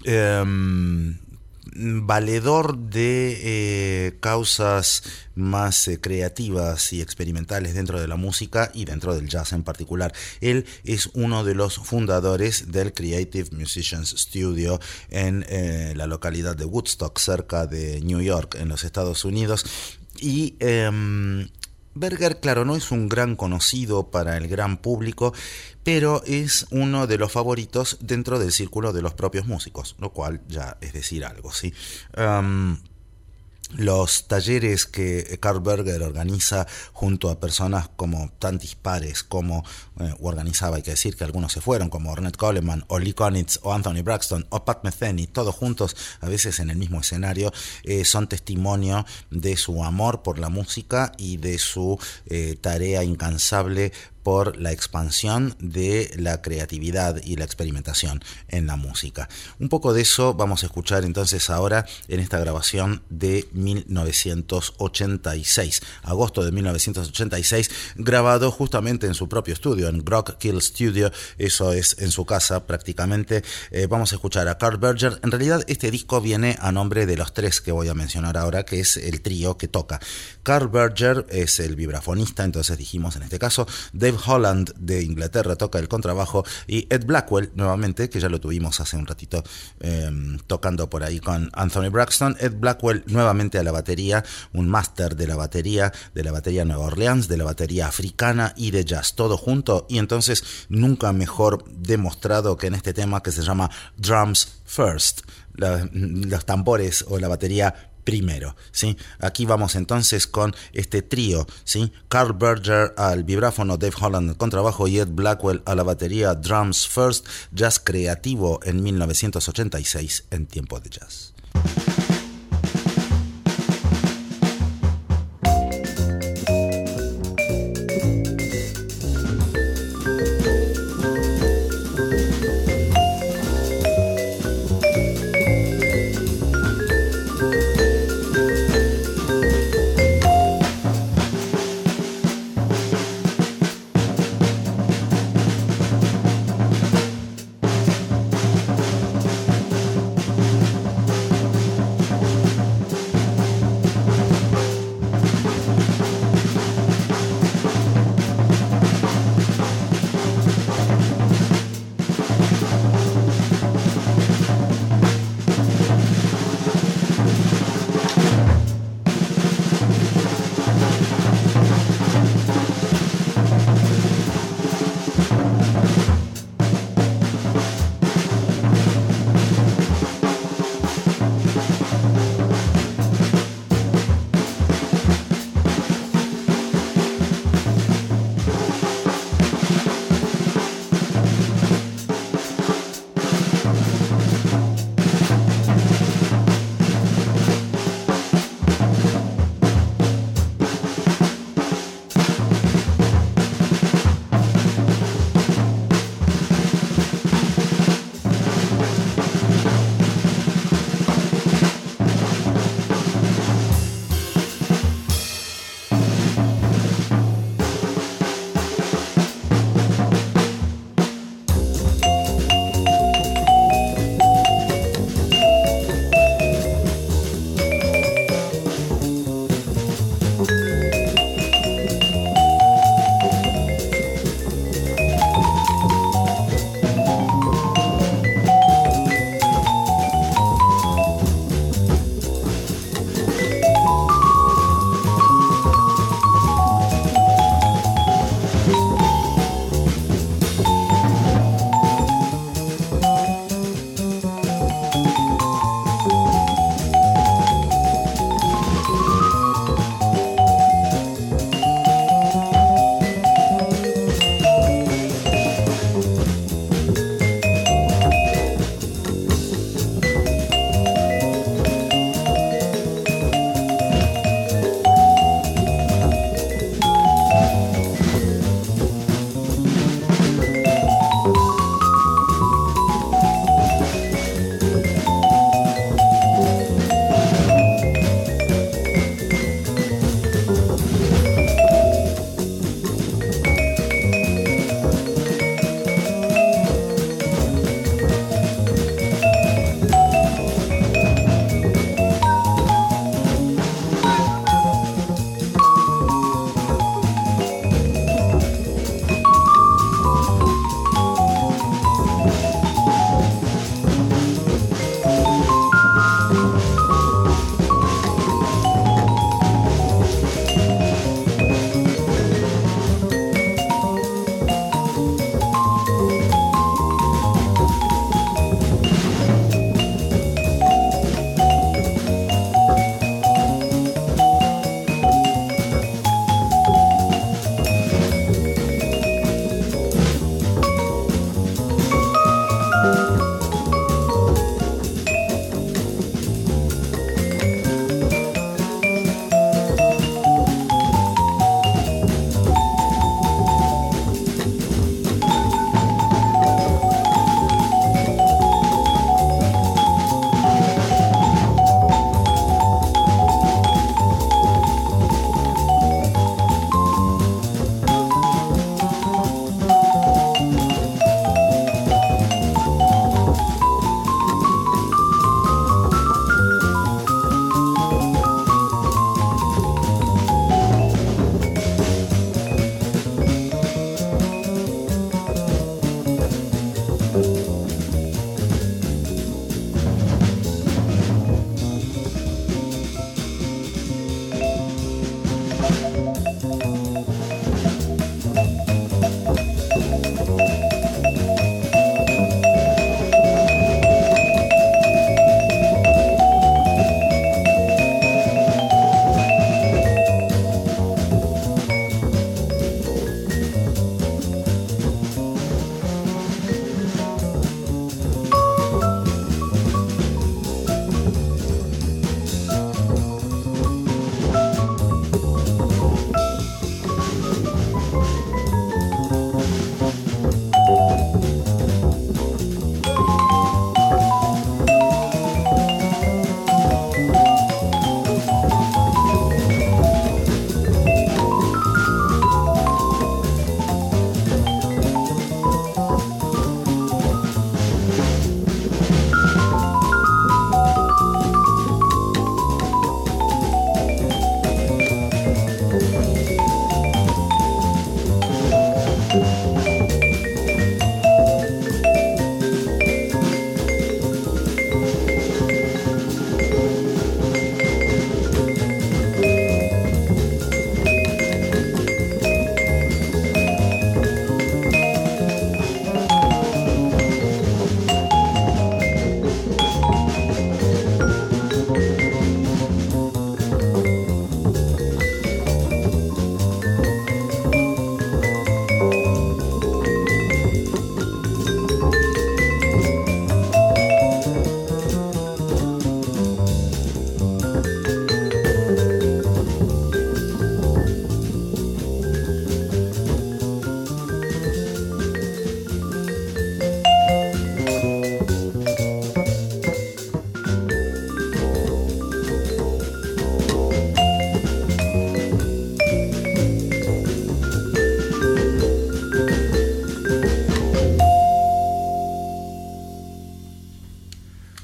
valedor de causas más creativas y experimentales dentro de la música y dentro del jazz en particular. Él es uno de los fundadores del Creative Musicians Studio en la localidad de Woodstock, cerca de New York, en los Estados Unidos. Y Berger, claro, no es un gran conocido para el gran público, pero es uno de los favoritos dentro del círculo de los propios músicos, lo cual ya es decir algo, ¿sí? Los talleres que Carl Berger organiza junto a personas como tan dispares como organizaba, hay que decir que algunos se fueron, como Ornette Coleman o Lee Konitz o Anthony Braxton o Pat Metheny, todos juntos a veces en el mismo escenario, son testimonio de su amor por la música y de su tarea incansable por la expansión de la creatividad y la experimentación en la música. Un poco de eso vamos a escuchar entonces ahora en esta grabación de 1986, agosto de 1986, grabado justamente en su propio estudio, en Grog Kill Studio, eso es en su casa prácticamente. Vamos a escuchar a Carl Berger. En realidad este disco viene a nombre de los tres que voy a mencionar ahora, que es el trío que toca. Carl Berger es el vibrafonista, entonces dijimos en este caso. Dave Holland de Inglaterra toca el contrabajo y Ed Blackwell, nuevamente, que ya lo tuvimos hace un ratito tocando por ahí con Anthony Braxton. Ed Blackwell nuevamente a la batería, un máster de la batería Nueva Orleans, de la batería africana y de jazz, todo junto, y entonces nunca mejor demostrado que en este tema que se llama Drums First, los tambores o la batería primero, ¿sí? Aquí vamos entonces con este trío, ¿sí? Carl Berger al vibráfono, Dave Holland al contrabajo y Ed Blackwell a la batería, Drums First, jazz creativo en 1986 en Tiempo de Jazz.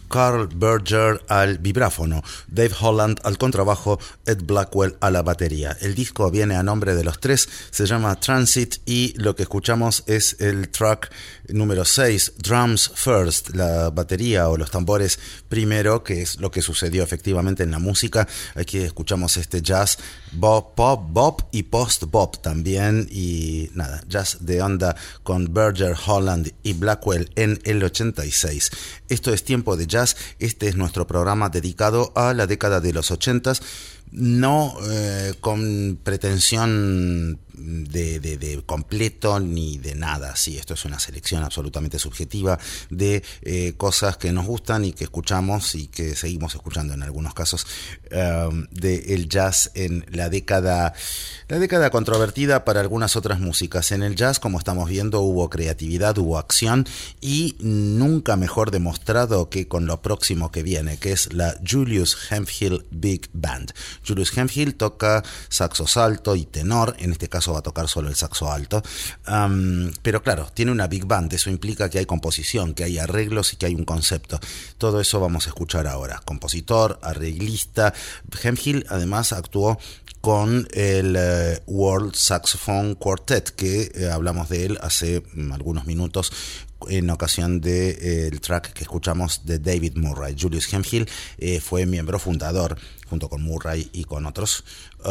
Carl Berger al vibráfono, Dave Holland al contrabajo, Ed Blackwell a la batería. El disco viene a nombre de los tres, se llama Transit y lo que escuchamos es el track número 6, Drums First, la batería o los tambores primero, que es lo que sucedió efectivamente en la música. Aquí escuchamos este jazz bop, pop, bop y post-bop también, y nada, jazz de onda con Berger, Holland y Blackwell en el 86. Esto es Tiempo de Jazz. Este es nuestro programa dedicado a la década de los 80s, no con pretensión de completo ni de nada. Sí, esto es una selección absolutamente subjetiva de cosas que nos gustan y que escuchamos y que seguimos escuchando en algunos casos del jazz en la década controvertida para algunas otras músicas. En el jazz, como estamos viendo, hubo creatividad, hubo acción y nunca mejor demostrado que con lo próximo que viene, que es la Julius Hemphill Big Band. Julius Hemphill toca saxo alto y tenor, en este caso va a tocar solo el saxo alto, pero claro, tiene una big band, eso implica que hay composición, que hay arreglos y que hay un concepto. Todo eso vamos a escuchar ahora. Compositor, arreglista. Hemphill además actuó con el World Saxophone Quartet, que hablamos de él hace algunos minutos en ocasión del track que escuchamos de David Murray. Julius Hemphill fue miembro fundador, junto con Murray y con otros,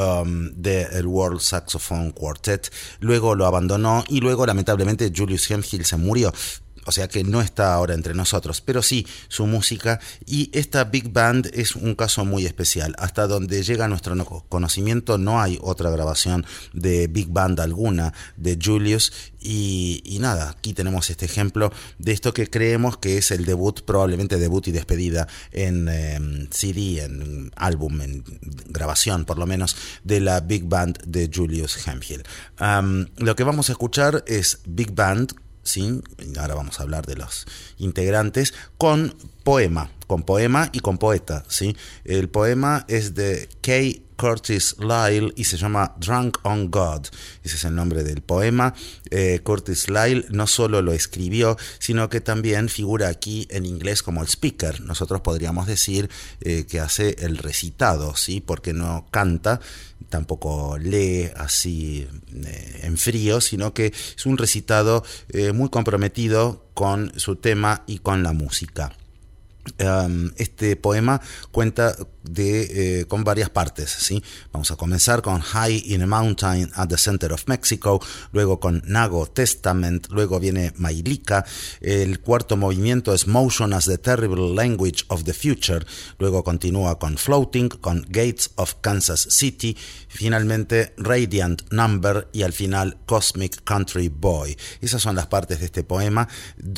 del World Saxophone Quartet. Luego lo abandonó y luego lamentablemente Julius Hemphill se murió. O sea que no está ahora entre nosotros, pero sí su música, y esta Big Band es un caso muy especial. Hasta donde llega nuestro conocimiento no hay otra grabación de Big Band alguna de Julius, y nada, aquí tenemos este ejemplo de esto que creemos que es el debut, probablemente debut y despedida en CD, en álbum, en grabación por lo menos, de la Big Band de Julius Hemphill. Lo que vamos a escuchar es Big Band, sí, ahora vamos a hablar de los integrantes, con poema y con poeta, ¿sí? El poema es de K. Curtis Lyle y se llama Drunk on God. Ese es el nombre del poema. Curtis Lyle no solo lo escribió, sino que también figura aquí en inglés como el speaker. Nosotros podríamos decir que hace el recitado, ¿sí? Porque no canta, tampoco lee así en frío, sino que es un recitado muy comprometido con su tema y con la música. Este poema cuenta con varias partes, ¿sí? Vamos a comenzar con High in a Mountain at the Center of Mexico, luego con Nago Testament, luego viene Mailica, el cuarto movimiento es Motion as the Terrible Language of the Future, luego continúa con Floating, con Gates of Kansas City, finalmente Radiant Number y al final Cosmic Country Boy. Esas son las partes de este poema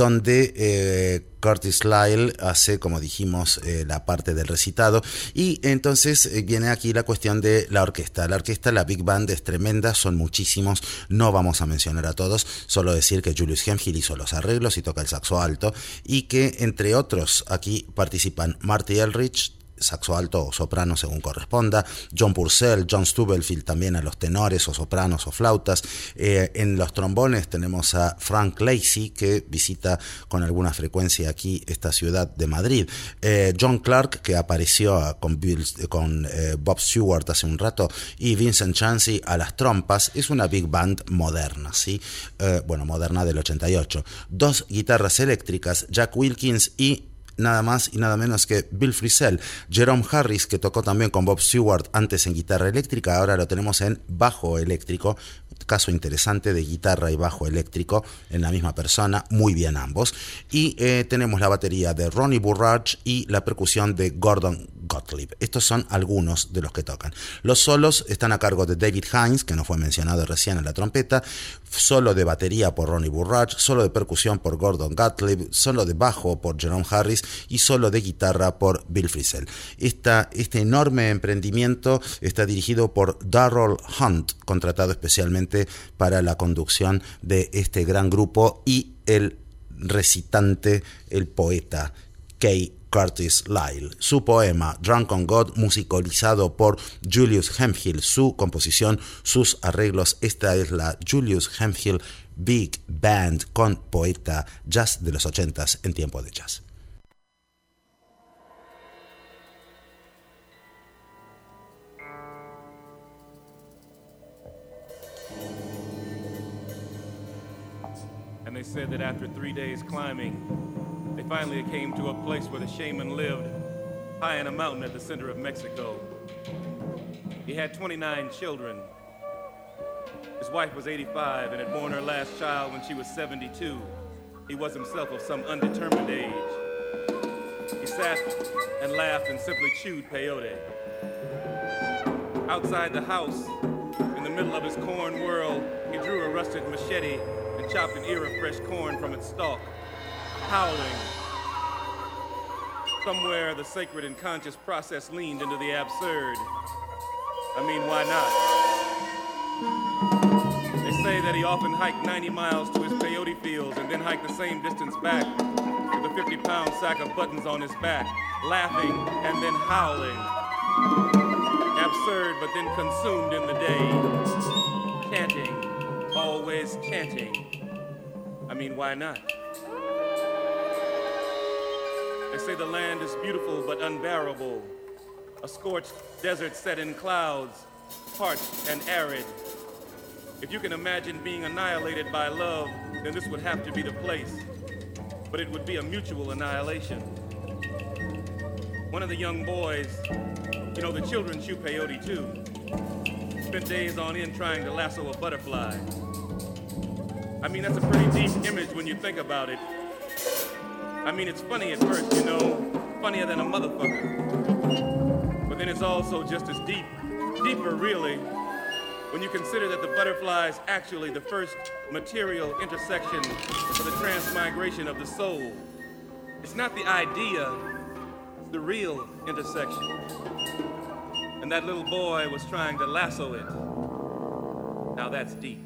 donde Curtis Lyle hace, como dijimos, la parte del recitado, y entonces viene aquí la cuestión de la orquesta. La Big Band es tremenda, son muchísimos, no vamos a mencionar a todos, solo decir que Julius Hemphill hizo los arreglos y toca el saxo alto, y que entre otros aquí participan Marty Eldridge, saxo alto o soprano según corresponda, John Purcell, John Stubblefield también a los tenores o sopranos o flautas. En los trombones tenemos a Frank Lacy, que visita con alguna frecuencia aquí esta ciudad de Madrid, John Clark, que apareció con Bob Stewart hace un rato, y Vincent Chansey a las trompas. Es una big band moderna, ¿sí? Moderna del 88. Dos guitarras eléctricas, Jack Wilkins y nada más y nada menos que Bill Frisell. Jerome Harris, que tocó también con Bob Stewart antes en guitarra eléctrica, ahora lo tenemos en bajo eléctrico. Caso interesante de guitarra y bajo eléctrico en la misma persona, muy bien ambos. Y tenemos la batería de Ronnie Burrage y la percusión de Gordon Gottlieb. Estos son algunos de los que tocan. Los solos están a cargo de David Hines, que no fue mencionado recién, en la trompeta, solo de batería por Ronnie Burrage, solo de percusión por Gordon Gottlieb, solo de bajo por Jerome Harris y solo de guitarra por Bill Frisell. Este enorme emprendimiento está dirigido por Darrell Hunt, contratado especialmente para la conducción de este gran grupo, y el recitante, el poeta K. Curtis Lyle. Su poema Drunk on God, musicalizado por Julius Hemphill, su composición, sus arreglos. Esta es la Julius Hemphill Big Band con poeta, jazz de los 80s en Tiempo de Jazz. they said that after 3 days climbing, they finally came to a place where the shaman lived, high in a mountain at the center of Mexico. He had 29 children. His wife was 85 and had born her last child when she was 72. He was himself of some undetermined age. He sat and laughed and simply chewed peyote. Outside the house, in the middle of his corn whirl, he drew a rusted machete and chopped an ear of fresh corn from its stalk, howling. Somewhere the sacred and conscious process leaned into the absurd. I mean, why not? They say that he often hiked 90 miles to his peyote fields and then hiked the same distance back with a 50-pound sack of buttons on his back, laughing and then howling. Absurd, but then consumed in the day. Chanting, always chanting. I mean, why not? They say the land is beautiful but unbearable. A scorched desert set in clouds, parched and arid. If you can imagine being annihilated by love, then this would have to be the place. But it would be a mutual annihilation. One of the young boys, you know, the children chew peyote too, spent days on end trying to lasso a butterfly. I mean, that's a pretty deep image when you think about it. I mean, it's funny at first, you know, funnier than a motherfucker. But then it's also just as deep, deeper really, when you consider that the butterfly is actually the first material intersection for the transmigration of the soul. It's not the idea, it's the real intersection. And that little boy was trying to lasso it. Now that's deep.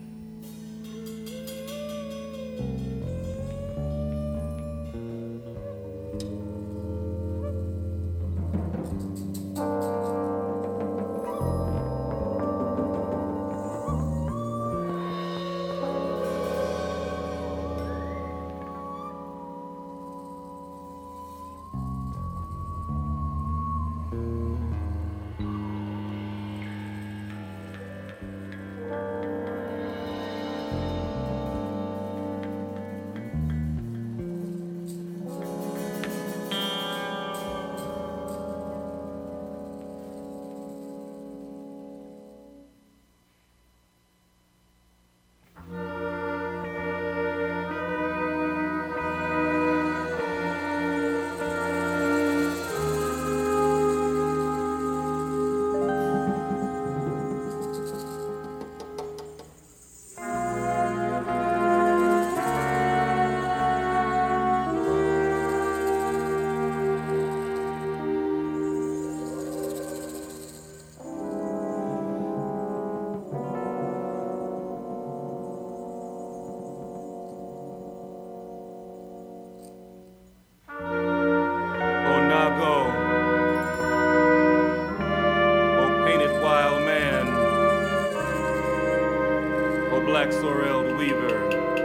Sorrel Weaver,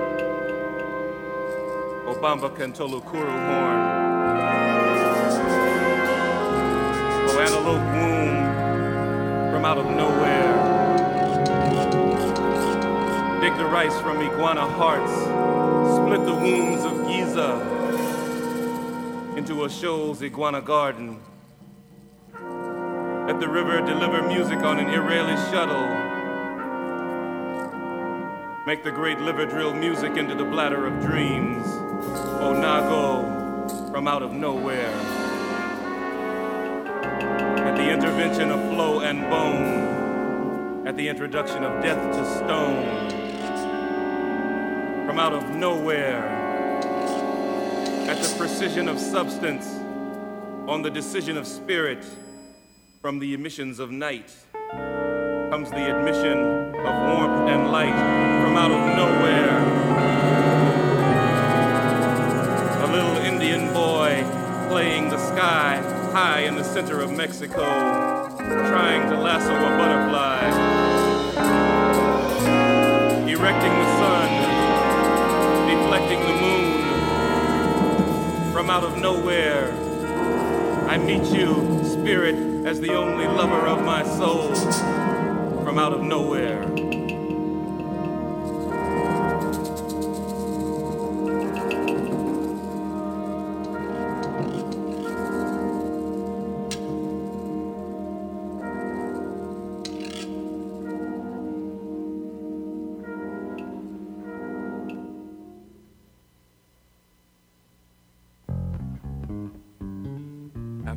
Obamba Kantolu Kuru Horn, O Antelope Womb from out of nowhere, dig the rice from iguana hearts, split the wombs of Giza into a shoal's iguana garden. Let the river deliver music on an Israeli shuttle. Make the great liver drill music into the bladder of dreams. O Nago, from out of nowhere. At the intervention of flow and bone, at the introduction of death to stone, from out of nowhere, at the precision of substance, on the decision of spirit, from the emissions of night, comes the admission of warmth and light from out of nowhere. A little Indian boy playing the sky high in the center of Mexico, trying to lasso a butterfly. Erecting the sun, deflecting the moon. From out of nowhere, I meet you, spirit, as the only lover of my soul. From out of nowhere.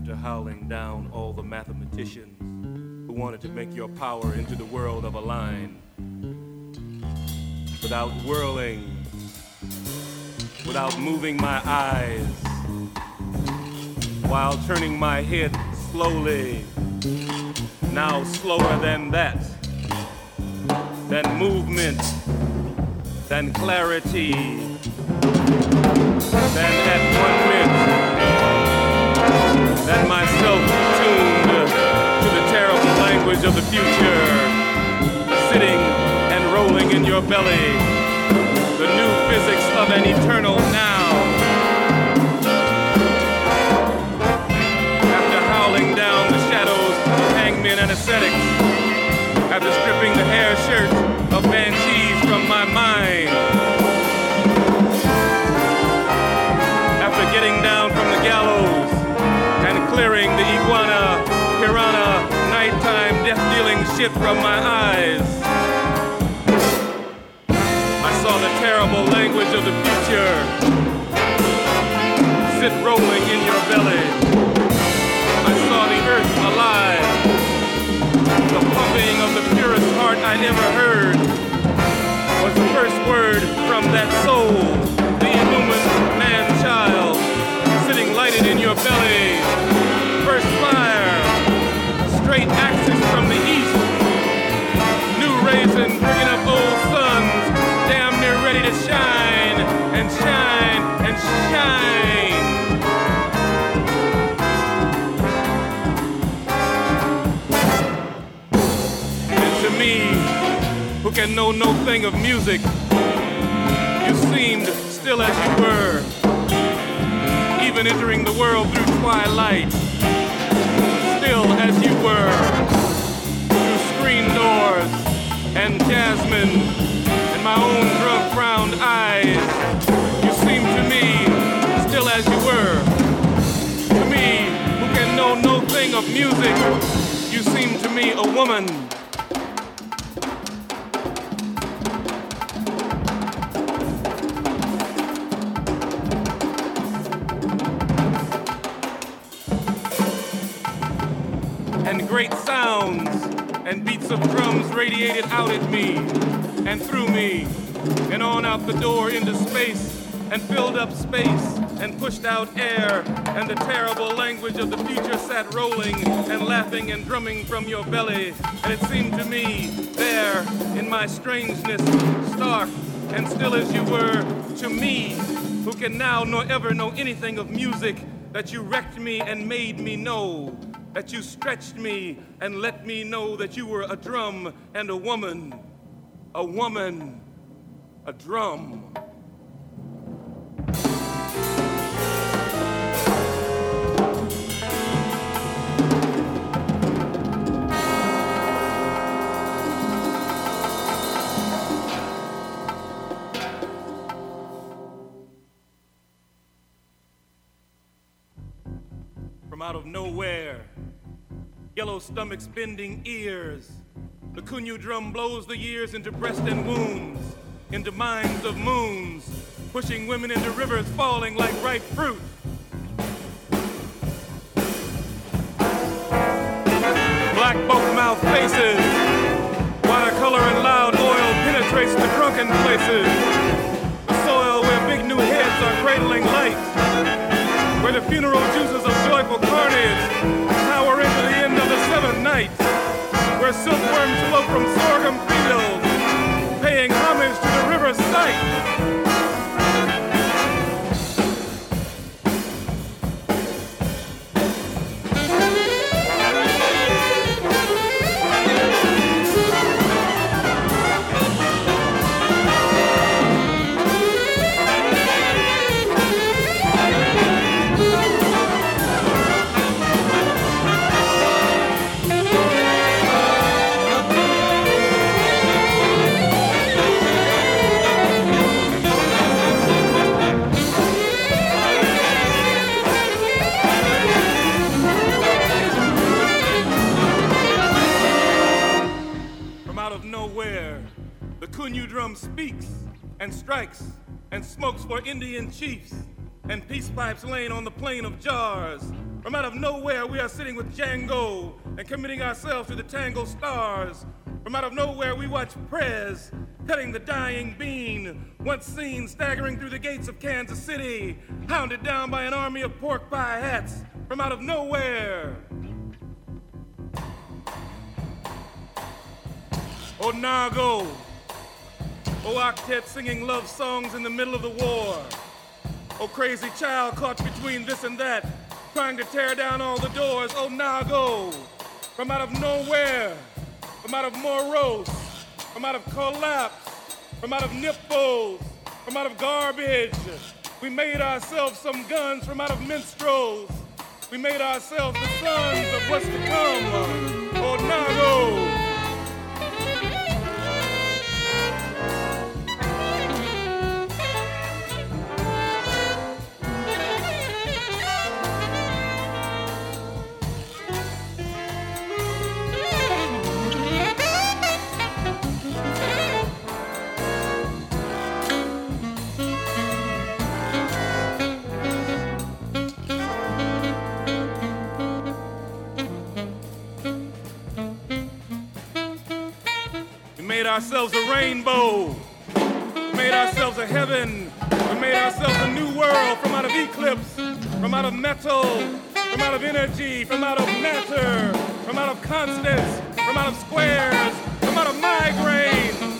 After howling down all the mathematicians who wanted to make your power into the world of a line, without whirling, without moving my eyes, while turning my head slowly, now slower than that, than movement, than clarity, than at 1 minute, than myself tuned to the terrible language of the future, sitting and rolling in your belly, the new physics of an eternal now. After howling down the shadows of hangmen and ascetics, after stripping the hair shirt of banshees from my mind, after getting down from the gallows and clearing the iguana, piranha, nighttime death-dealing shit from my eyes, I saw the terrible language of the future sit rolling in your belly. I saw the earth alive. The pumping of the purest heart I'd ever heard was the first word from that soul, the illumined man-child, sitting lighted in your belly. First fire, straight axis from the east, new raisin bringing up old suns, damn near ready to shine and shine and shine. And to me, who can know no thing of music, you seemed still as you were, even entering the world through twilight, still as you were, through screen doors and jasmine and my own drug-frowned eyes. You seemed to me still as you were. To me, who can know no thing of music, you seem to me a woman. And great sounds and beats of drums radiated out at me and through me and on out the door into space and filled up space and pushed out air, and the terrible language of the future sat rolling and laughing and drumming from your belly. And it seemed to me there in my strangeness, stark and still as you were, to me who can now nor ever know anything of music, that you wrecked me and made me know, that you stretched me and let me know that you were a drum and a woman, a drum. From out of nowhere, yellow stomachs bending ears, the Kunyu drum blows the years into breast and wounds, into minds of moons, pushing women into rivers falling like ripe fruit. Black boat-mouth faces, watercolor and loud oil penetrates the drunken places, the soil where big new heads are cradling light, where the funeral juices of joyful carnage tower into the end of the seventh night, where silkworms flow from sorghum fields, paying homage to the river's sight. Kunyu drum speaks and strikes and smokes for Indian chiefs, and peace pipes laying on the plain of jars From out of nowhere, we are sitting with Django and committing ourselves to the tango stars. From out of nowhere, we watch Prez cutting the dying bean, once seen staggering through the gates of Kansas City, hounded down by an army of pork pie hats. From out of nowhere. Oh, Nago. Oh, octet singing love songs in the middle of the war. Oh, crazy child caught between this and that, trying to tear down all the doors. Oh, Nago. From out of nowhere. From out of Moros. From out of Collapse. From out of nipples. From out of garbage. We made ourselves some guns from out of minstrels. We made ourselves the sons of what's to come. Oh, Nago. We made ourselves a rainbow. We made ourselves a heaven. We made ourselves a new world from out of eclipse, from out of metal, from out of energy, from out of matter, from out of constants, from out of squares, from out of migraine.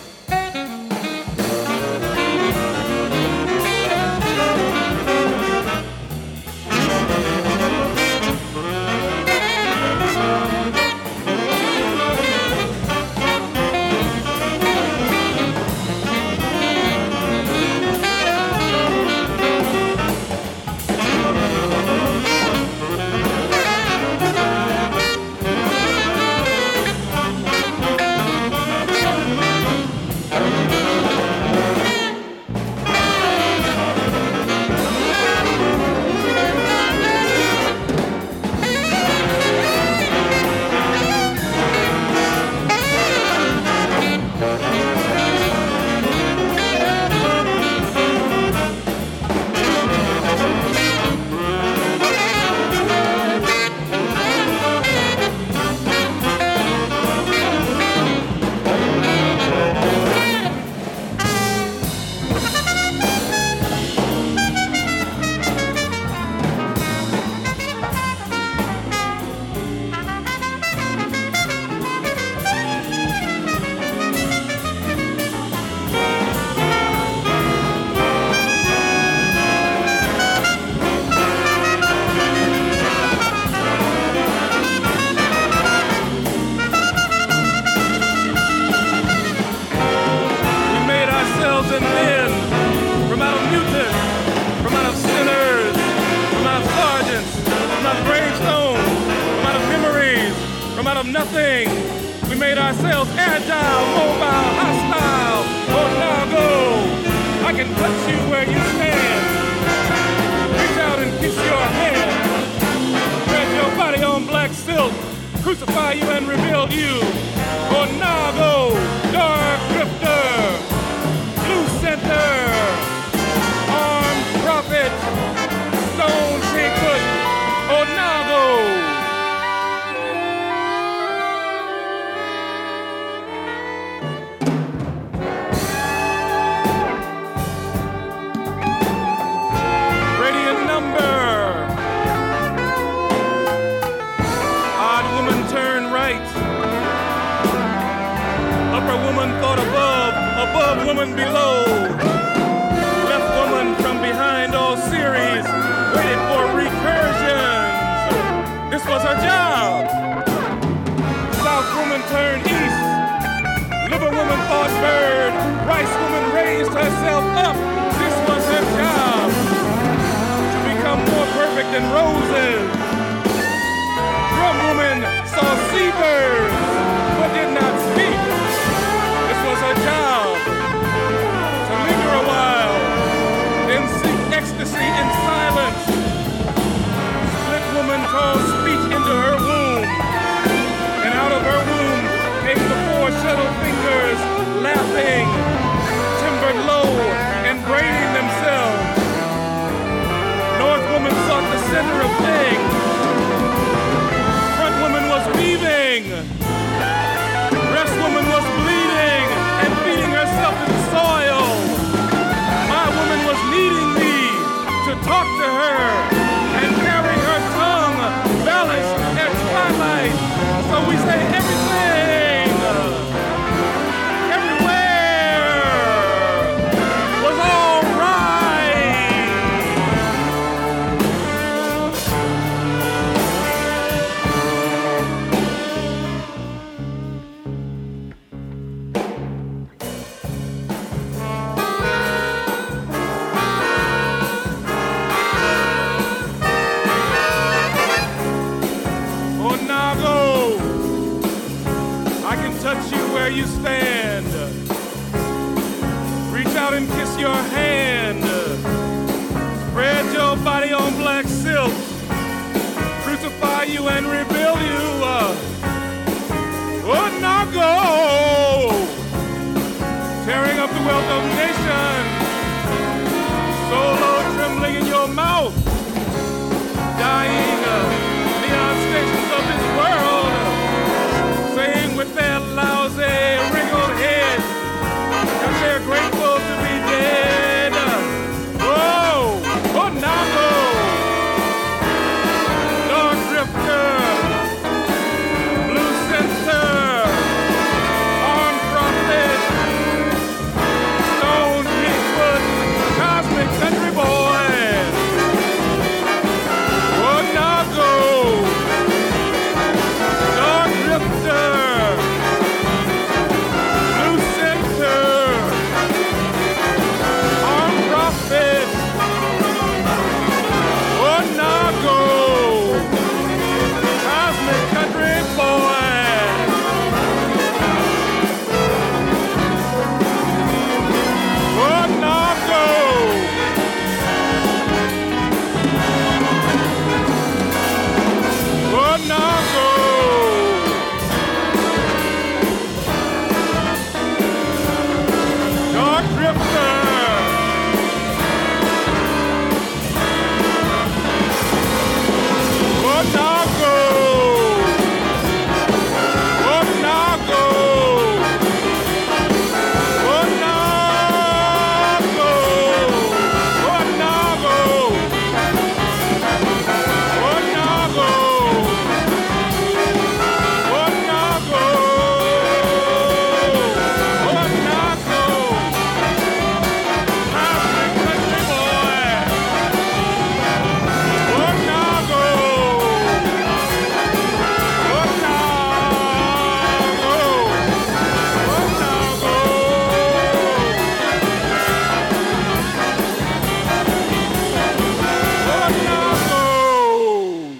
Nothing. We made ourselves agile, mobile, hostile. Oh, now go. I can touch you where you stand. Reach out and kiss your hand. Spread your body on black silk. Crucify you and rebuild you. Oh, now go. Dark drifter. Blue center. Armed prophet. Stone secret. Oh, now go. Above woman below. Left woman from behind all series. Waited for recursions. This was her job. South woman turned east. Liver woman fought bird. Rice woman raised herself up. This was her job. To become more perfect than roses. Drum woman saw seabirds but did not speak. This was her job. To linger a while, then seek ecstasy in silence. Split woman caused speech into her womb, and out of her womb came the four shuttle fingers, laughing, timbered low and braiding themselves. North woman sought the center of things. talk to her and carry her tongue, balance at twilight. So we say everything, everywhere was all right. Oh, Nago, I can touch you where you stand. Reach out and kiss your hand. Spread your body on black silk. Crucify you and rebuild you. Oh, Nago, tearing up the wealth of nations. Solo trembling in your mouth. Dying neon stations of this world, saying with their lousy wrinkled heads that they're grateful to be dead. Oh, oh, Nago, Dark Drifter, Blue Center, Armed Prophet, Stone Bigfoot, Cosmic Country Boy. Oh, Nago, Dark Drifter, Blue Center, Armed Prophet. Oh, Nago, Cosmic Country Boy. Oh, Nago. Oh, Nago. Dark Drifter. Oh, Nago. Oh, Nago. Oh, Nago. Oh, Nago. Oh, Nago. Oh, Nago. Oh, Nago. Cosmic Country Boy. Oh, Nago. Oh, Nago. Oh, Nago. Oh, Nago.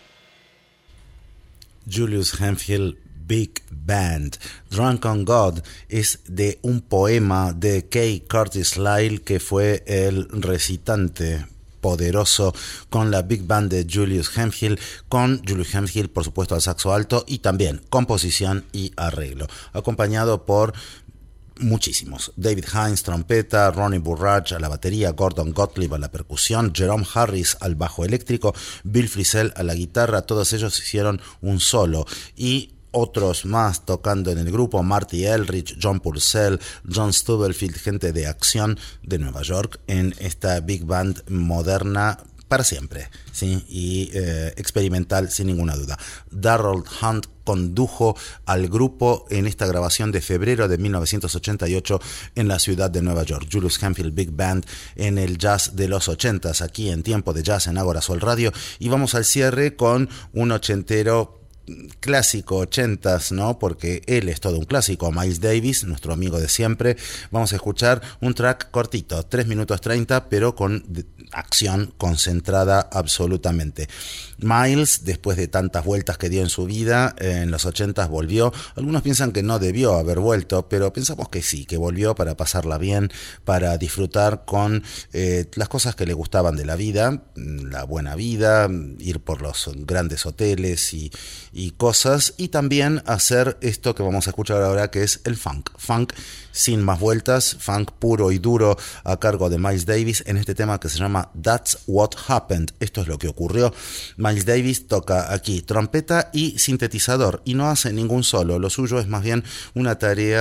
Julius Hemphill Big Band. Drunk on God es de un poema de K. Curtis Lyle, que fue el recitante poderoso con la Big Band de Julius Hemphill, con Julius Hemphill por supuesto al saxo alto y también composición y arreglo, acompañado por muchísimos: David Hines trompeta, Ronnie Burrage a la batería, Gordon Gottlieb a la percusión, Jerome Harris al bajo eléctrico, Bill Frisell a la guitarra. Todos ellos hicieron un solo y otros más tocando en el grupo: Marty Eldridge, John Purcell, John Stubblefield, gente de acción de Nueva York en esta big band moderna para siempre, ¿sí? Y experimental sin ninguna duda. Darrell Hunt condujo al grupo en esta grabación de febrero de 1988 en la ciudad de Nueva York. Julius Hemphill Big Band en el jazz de los 80s, aquí en Tiempo de Jazz en Ágora Sol Radio. Y vamos al cierre con un ochentero clásico, 80s, ¿no? Porque él es todo un clásico, Miles Davis, nuestro amigo de siempre. Vamos a escuchar un track cortito, 3 minutos 30, pero con acción concentrada absolutamente. Miles, después de tantas vueltas que dio en su vida, en los 80s volvió. Algunos piensan que no debió haber vuelto, pero pensamos que sí, que volvió para pasarla bien, para disfrutar con las cosas que le gustaban de la vida, la buena vida, ir por los grandes hoteles y cosas, y también hacer esto que vamos a escuchar ahora, que es el funk sin más vueltas, funk puro y duro a cargo de Miles Davis en este tema que se llama That's What Happened. Esto es lo que ocurrió. Miles Davis toca aquí trompeta y sintetizador y no hace ningún solo, lo suyo es más bien una tarea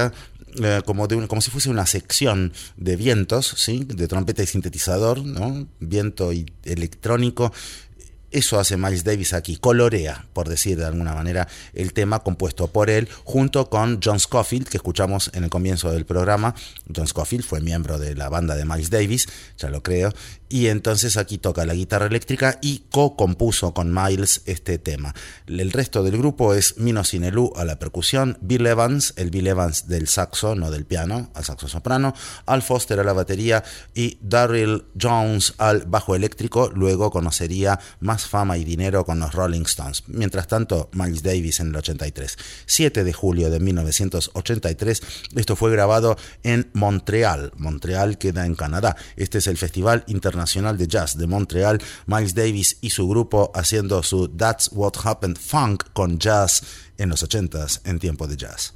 como si fuese una sección de vientos, ¿sí? De trompeta y sintetizador, ¿no? Viento y electrónico. Eso hace Miles Davis aquí, colorea, por decir de alguna manera, el tema compuesto por él, junto con John Scofield, que escuchamos en el comienzo del programa. John Scofield fue miembro de la banda de Miles Davis, ya lo creo, y entonces aquí toca la guitarra eléctrica y co-compuso con Miles este tema. El resto del grupo es Mino Sinelú a la percusión, Bill Evans, el Bill Evans del saxo, no del piano, al saxo soprano, Al Foster a la batería y Darryl Jones al bajo eléctrico. Luego conocería más fama y dinero con los Rolling Stones. Mientras tanto, Miles Davis en el 83. 7 de julio de 1983, esto fue grabado en Montreal. Montreal queda en Canadá. Este es el Festival Internacional de Jazz de Montreal. Miles Davis y su grupo haciendo su That's What Happened Funk con jazz en los 80s, en tiempo de jazz.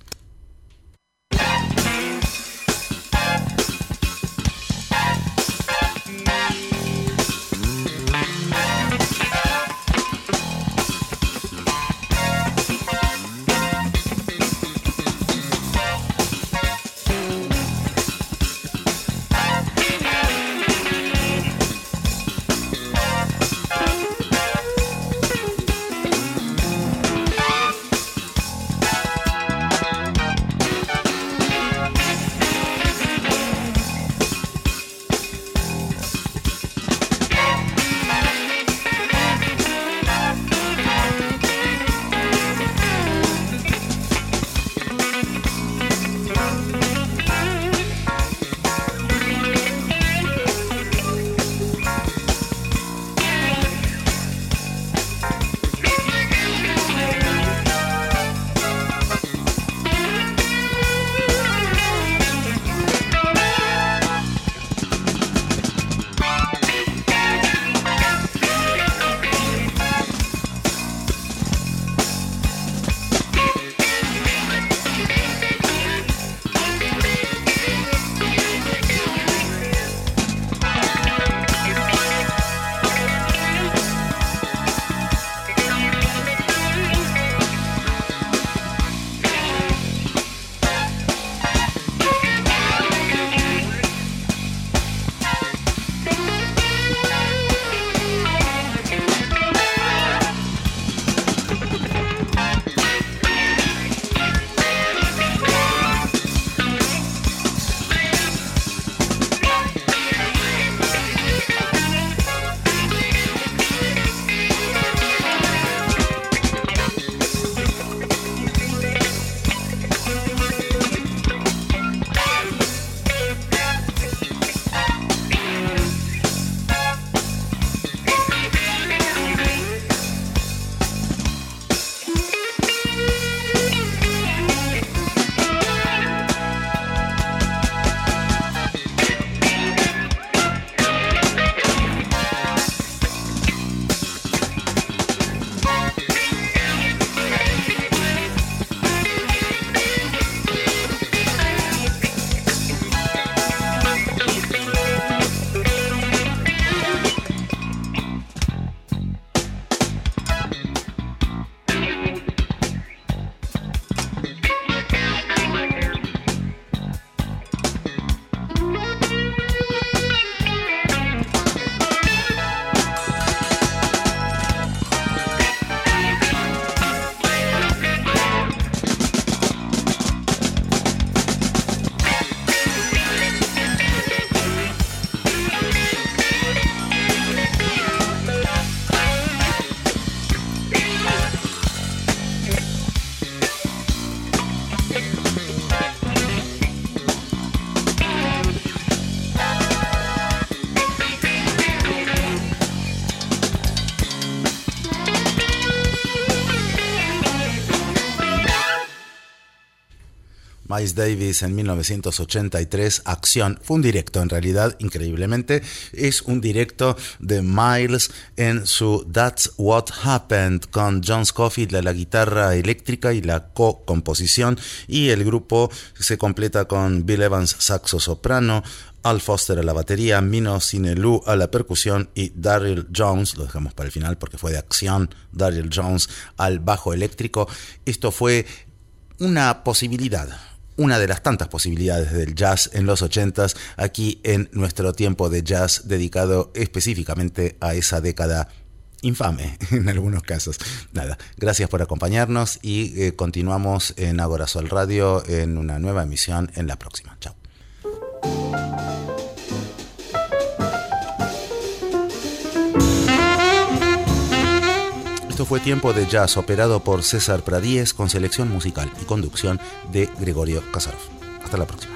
Miles Davis en 1983, Acción. Fue un directo, en realidad, increíblemente. Es un directo de Miles en su That's What Happened, con John Scofield a la guitarra eléctrica y la co-composición, y el grupo se completa con Bill Evans, saxo soprano, Al Foster a la batería, Mino Sinelú a la percusión y Darryl Jones, lo dejamos para el final porque fue de Acción, Darryl Jones al bajo eléctrico. Esto fue una posibilidad una de las tantas posibilidades del jazz en los 80s, aquí en nuestro tiempo de jazz dedicado específicamente a esa década infame en algunos casos. Nada, gracias por acompañarnos y continuamos en Agora Sol Radio en una nueva emisión en la próxima. Chao. Esto fue Tiempo de Jazz, operado por César Pradíez, con selección musical y conducción de Gregorio Kasarov. Hasta la próxima.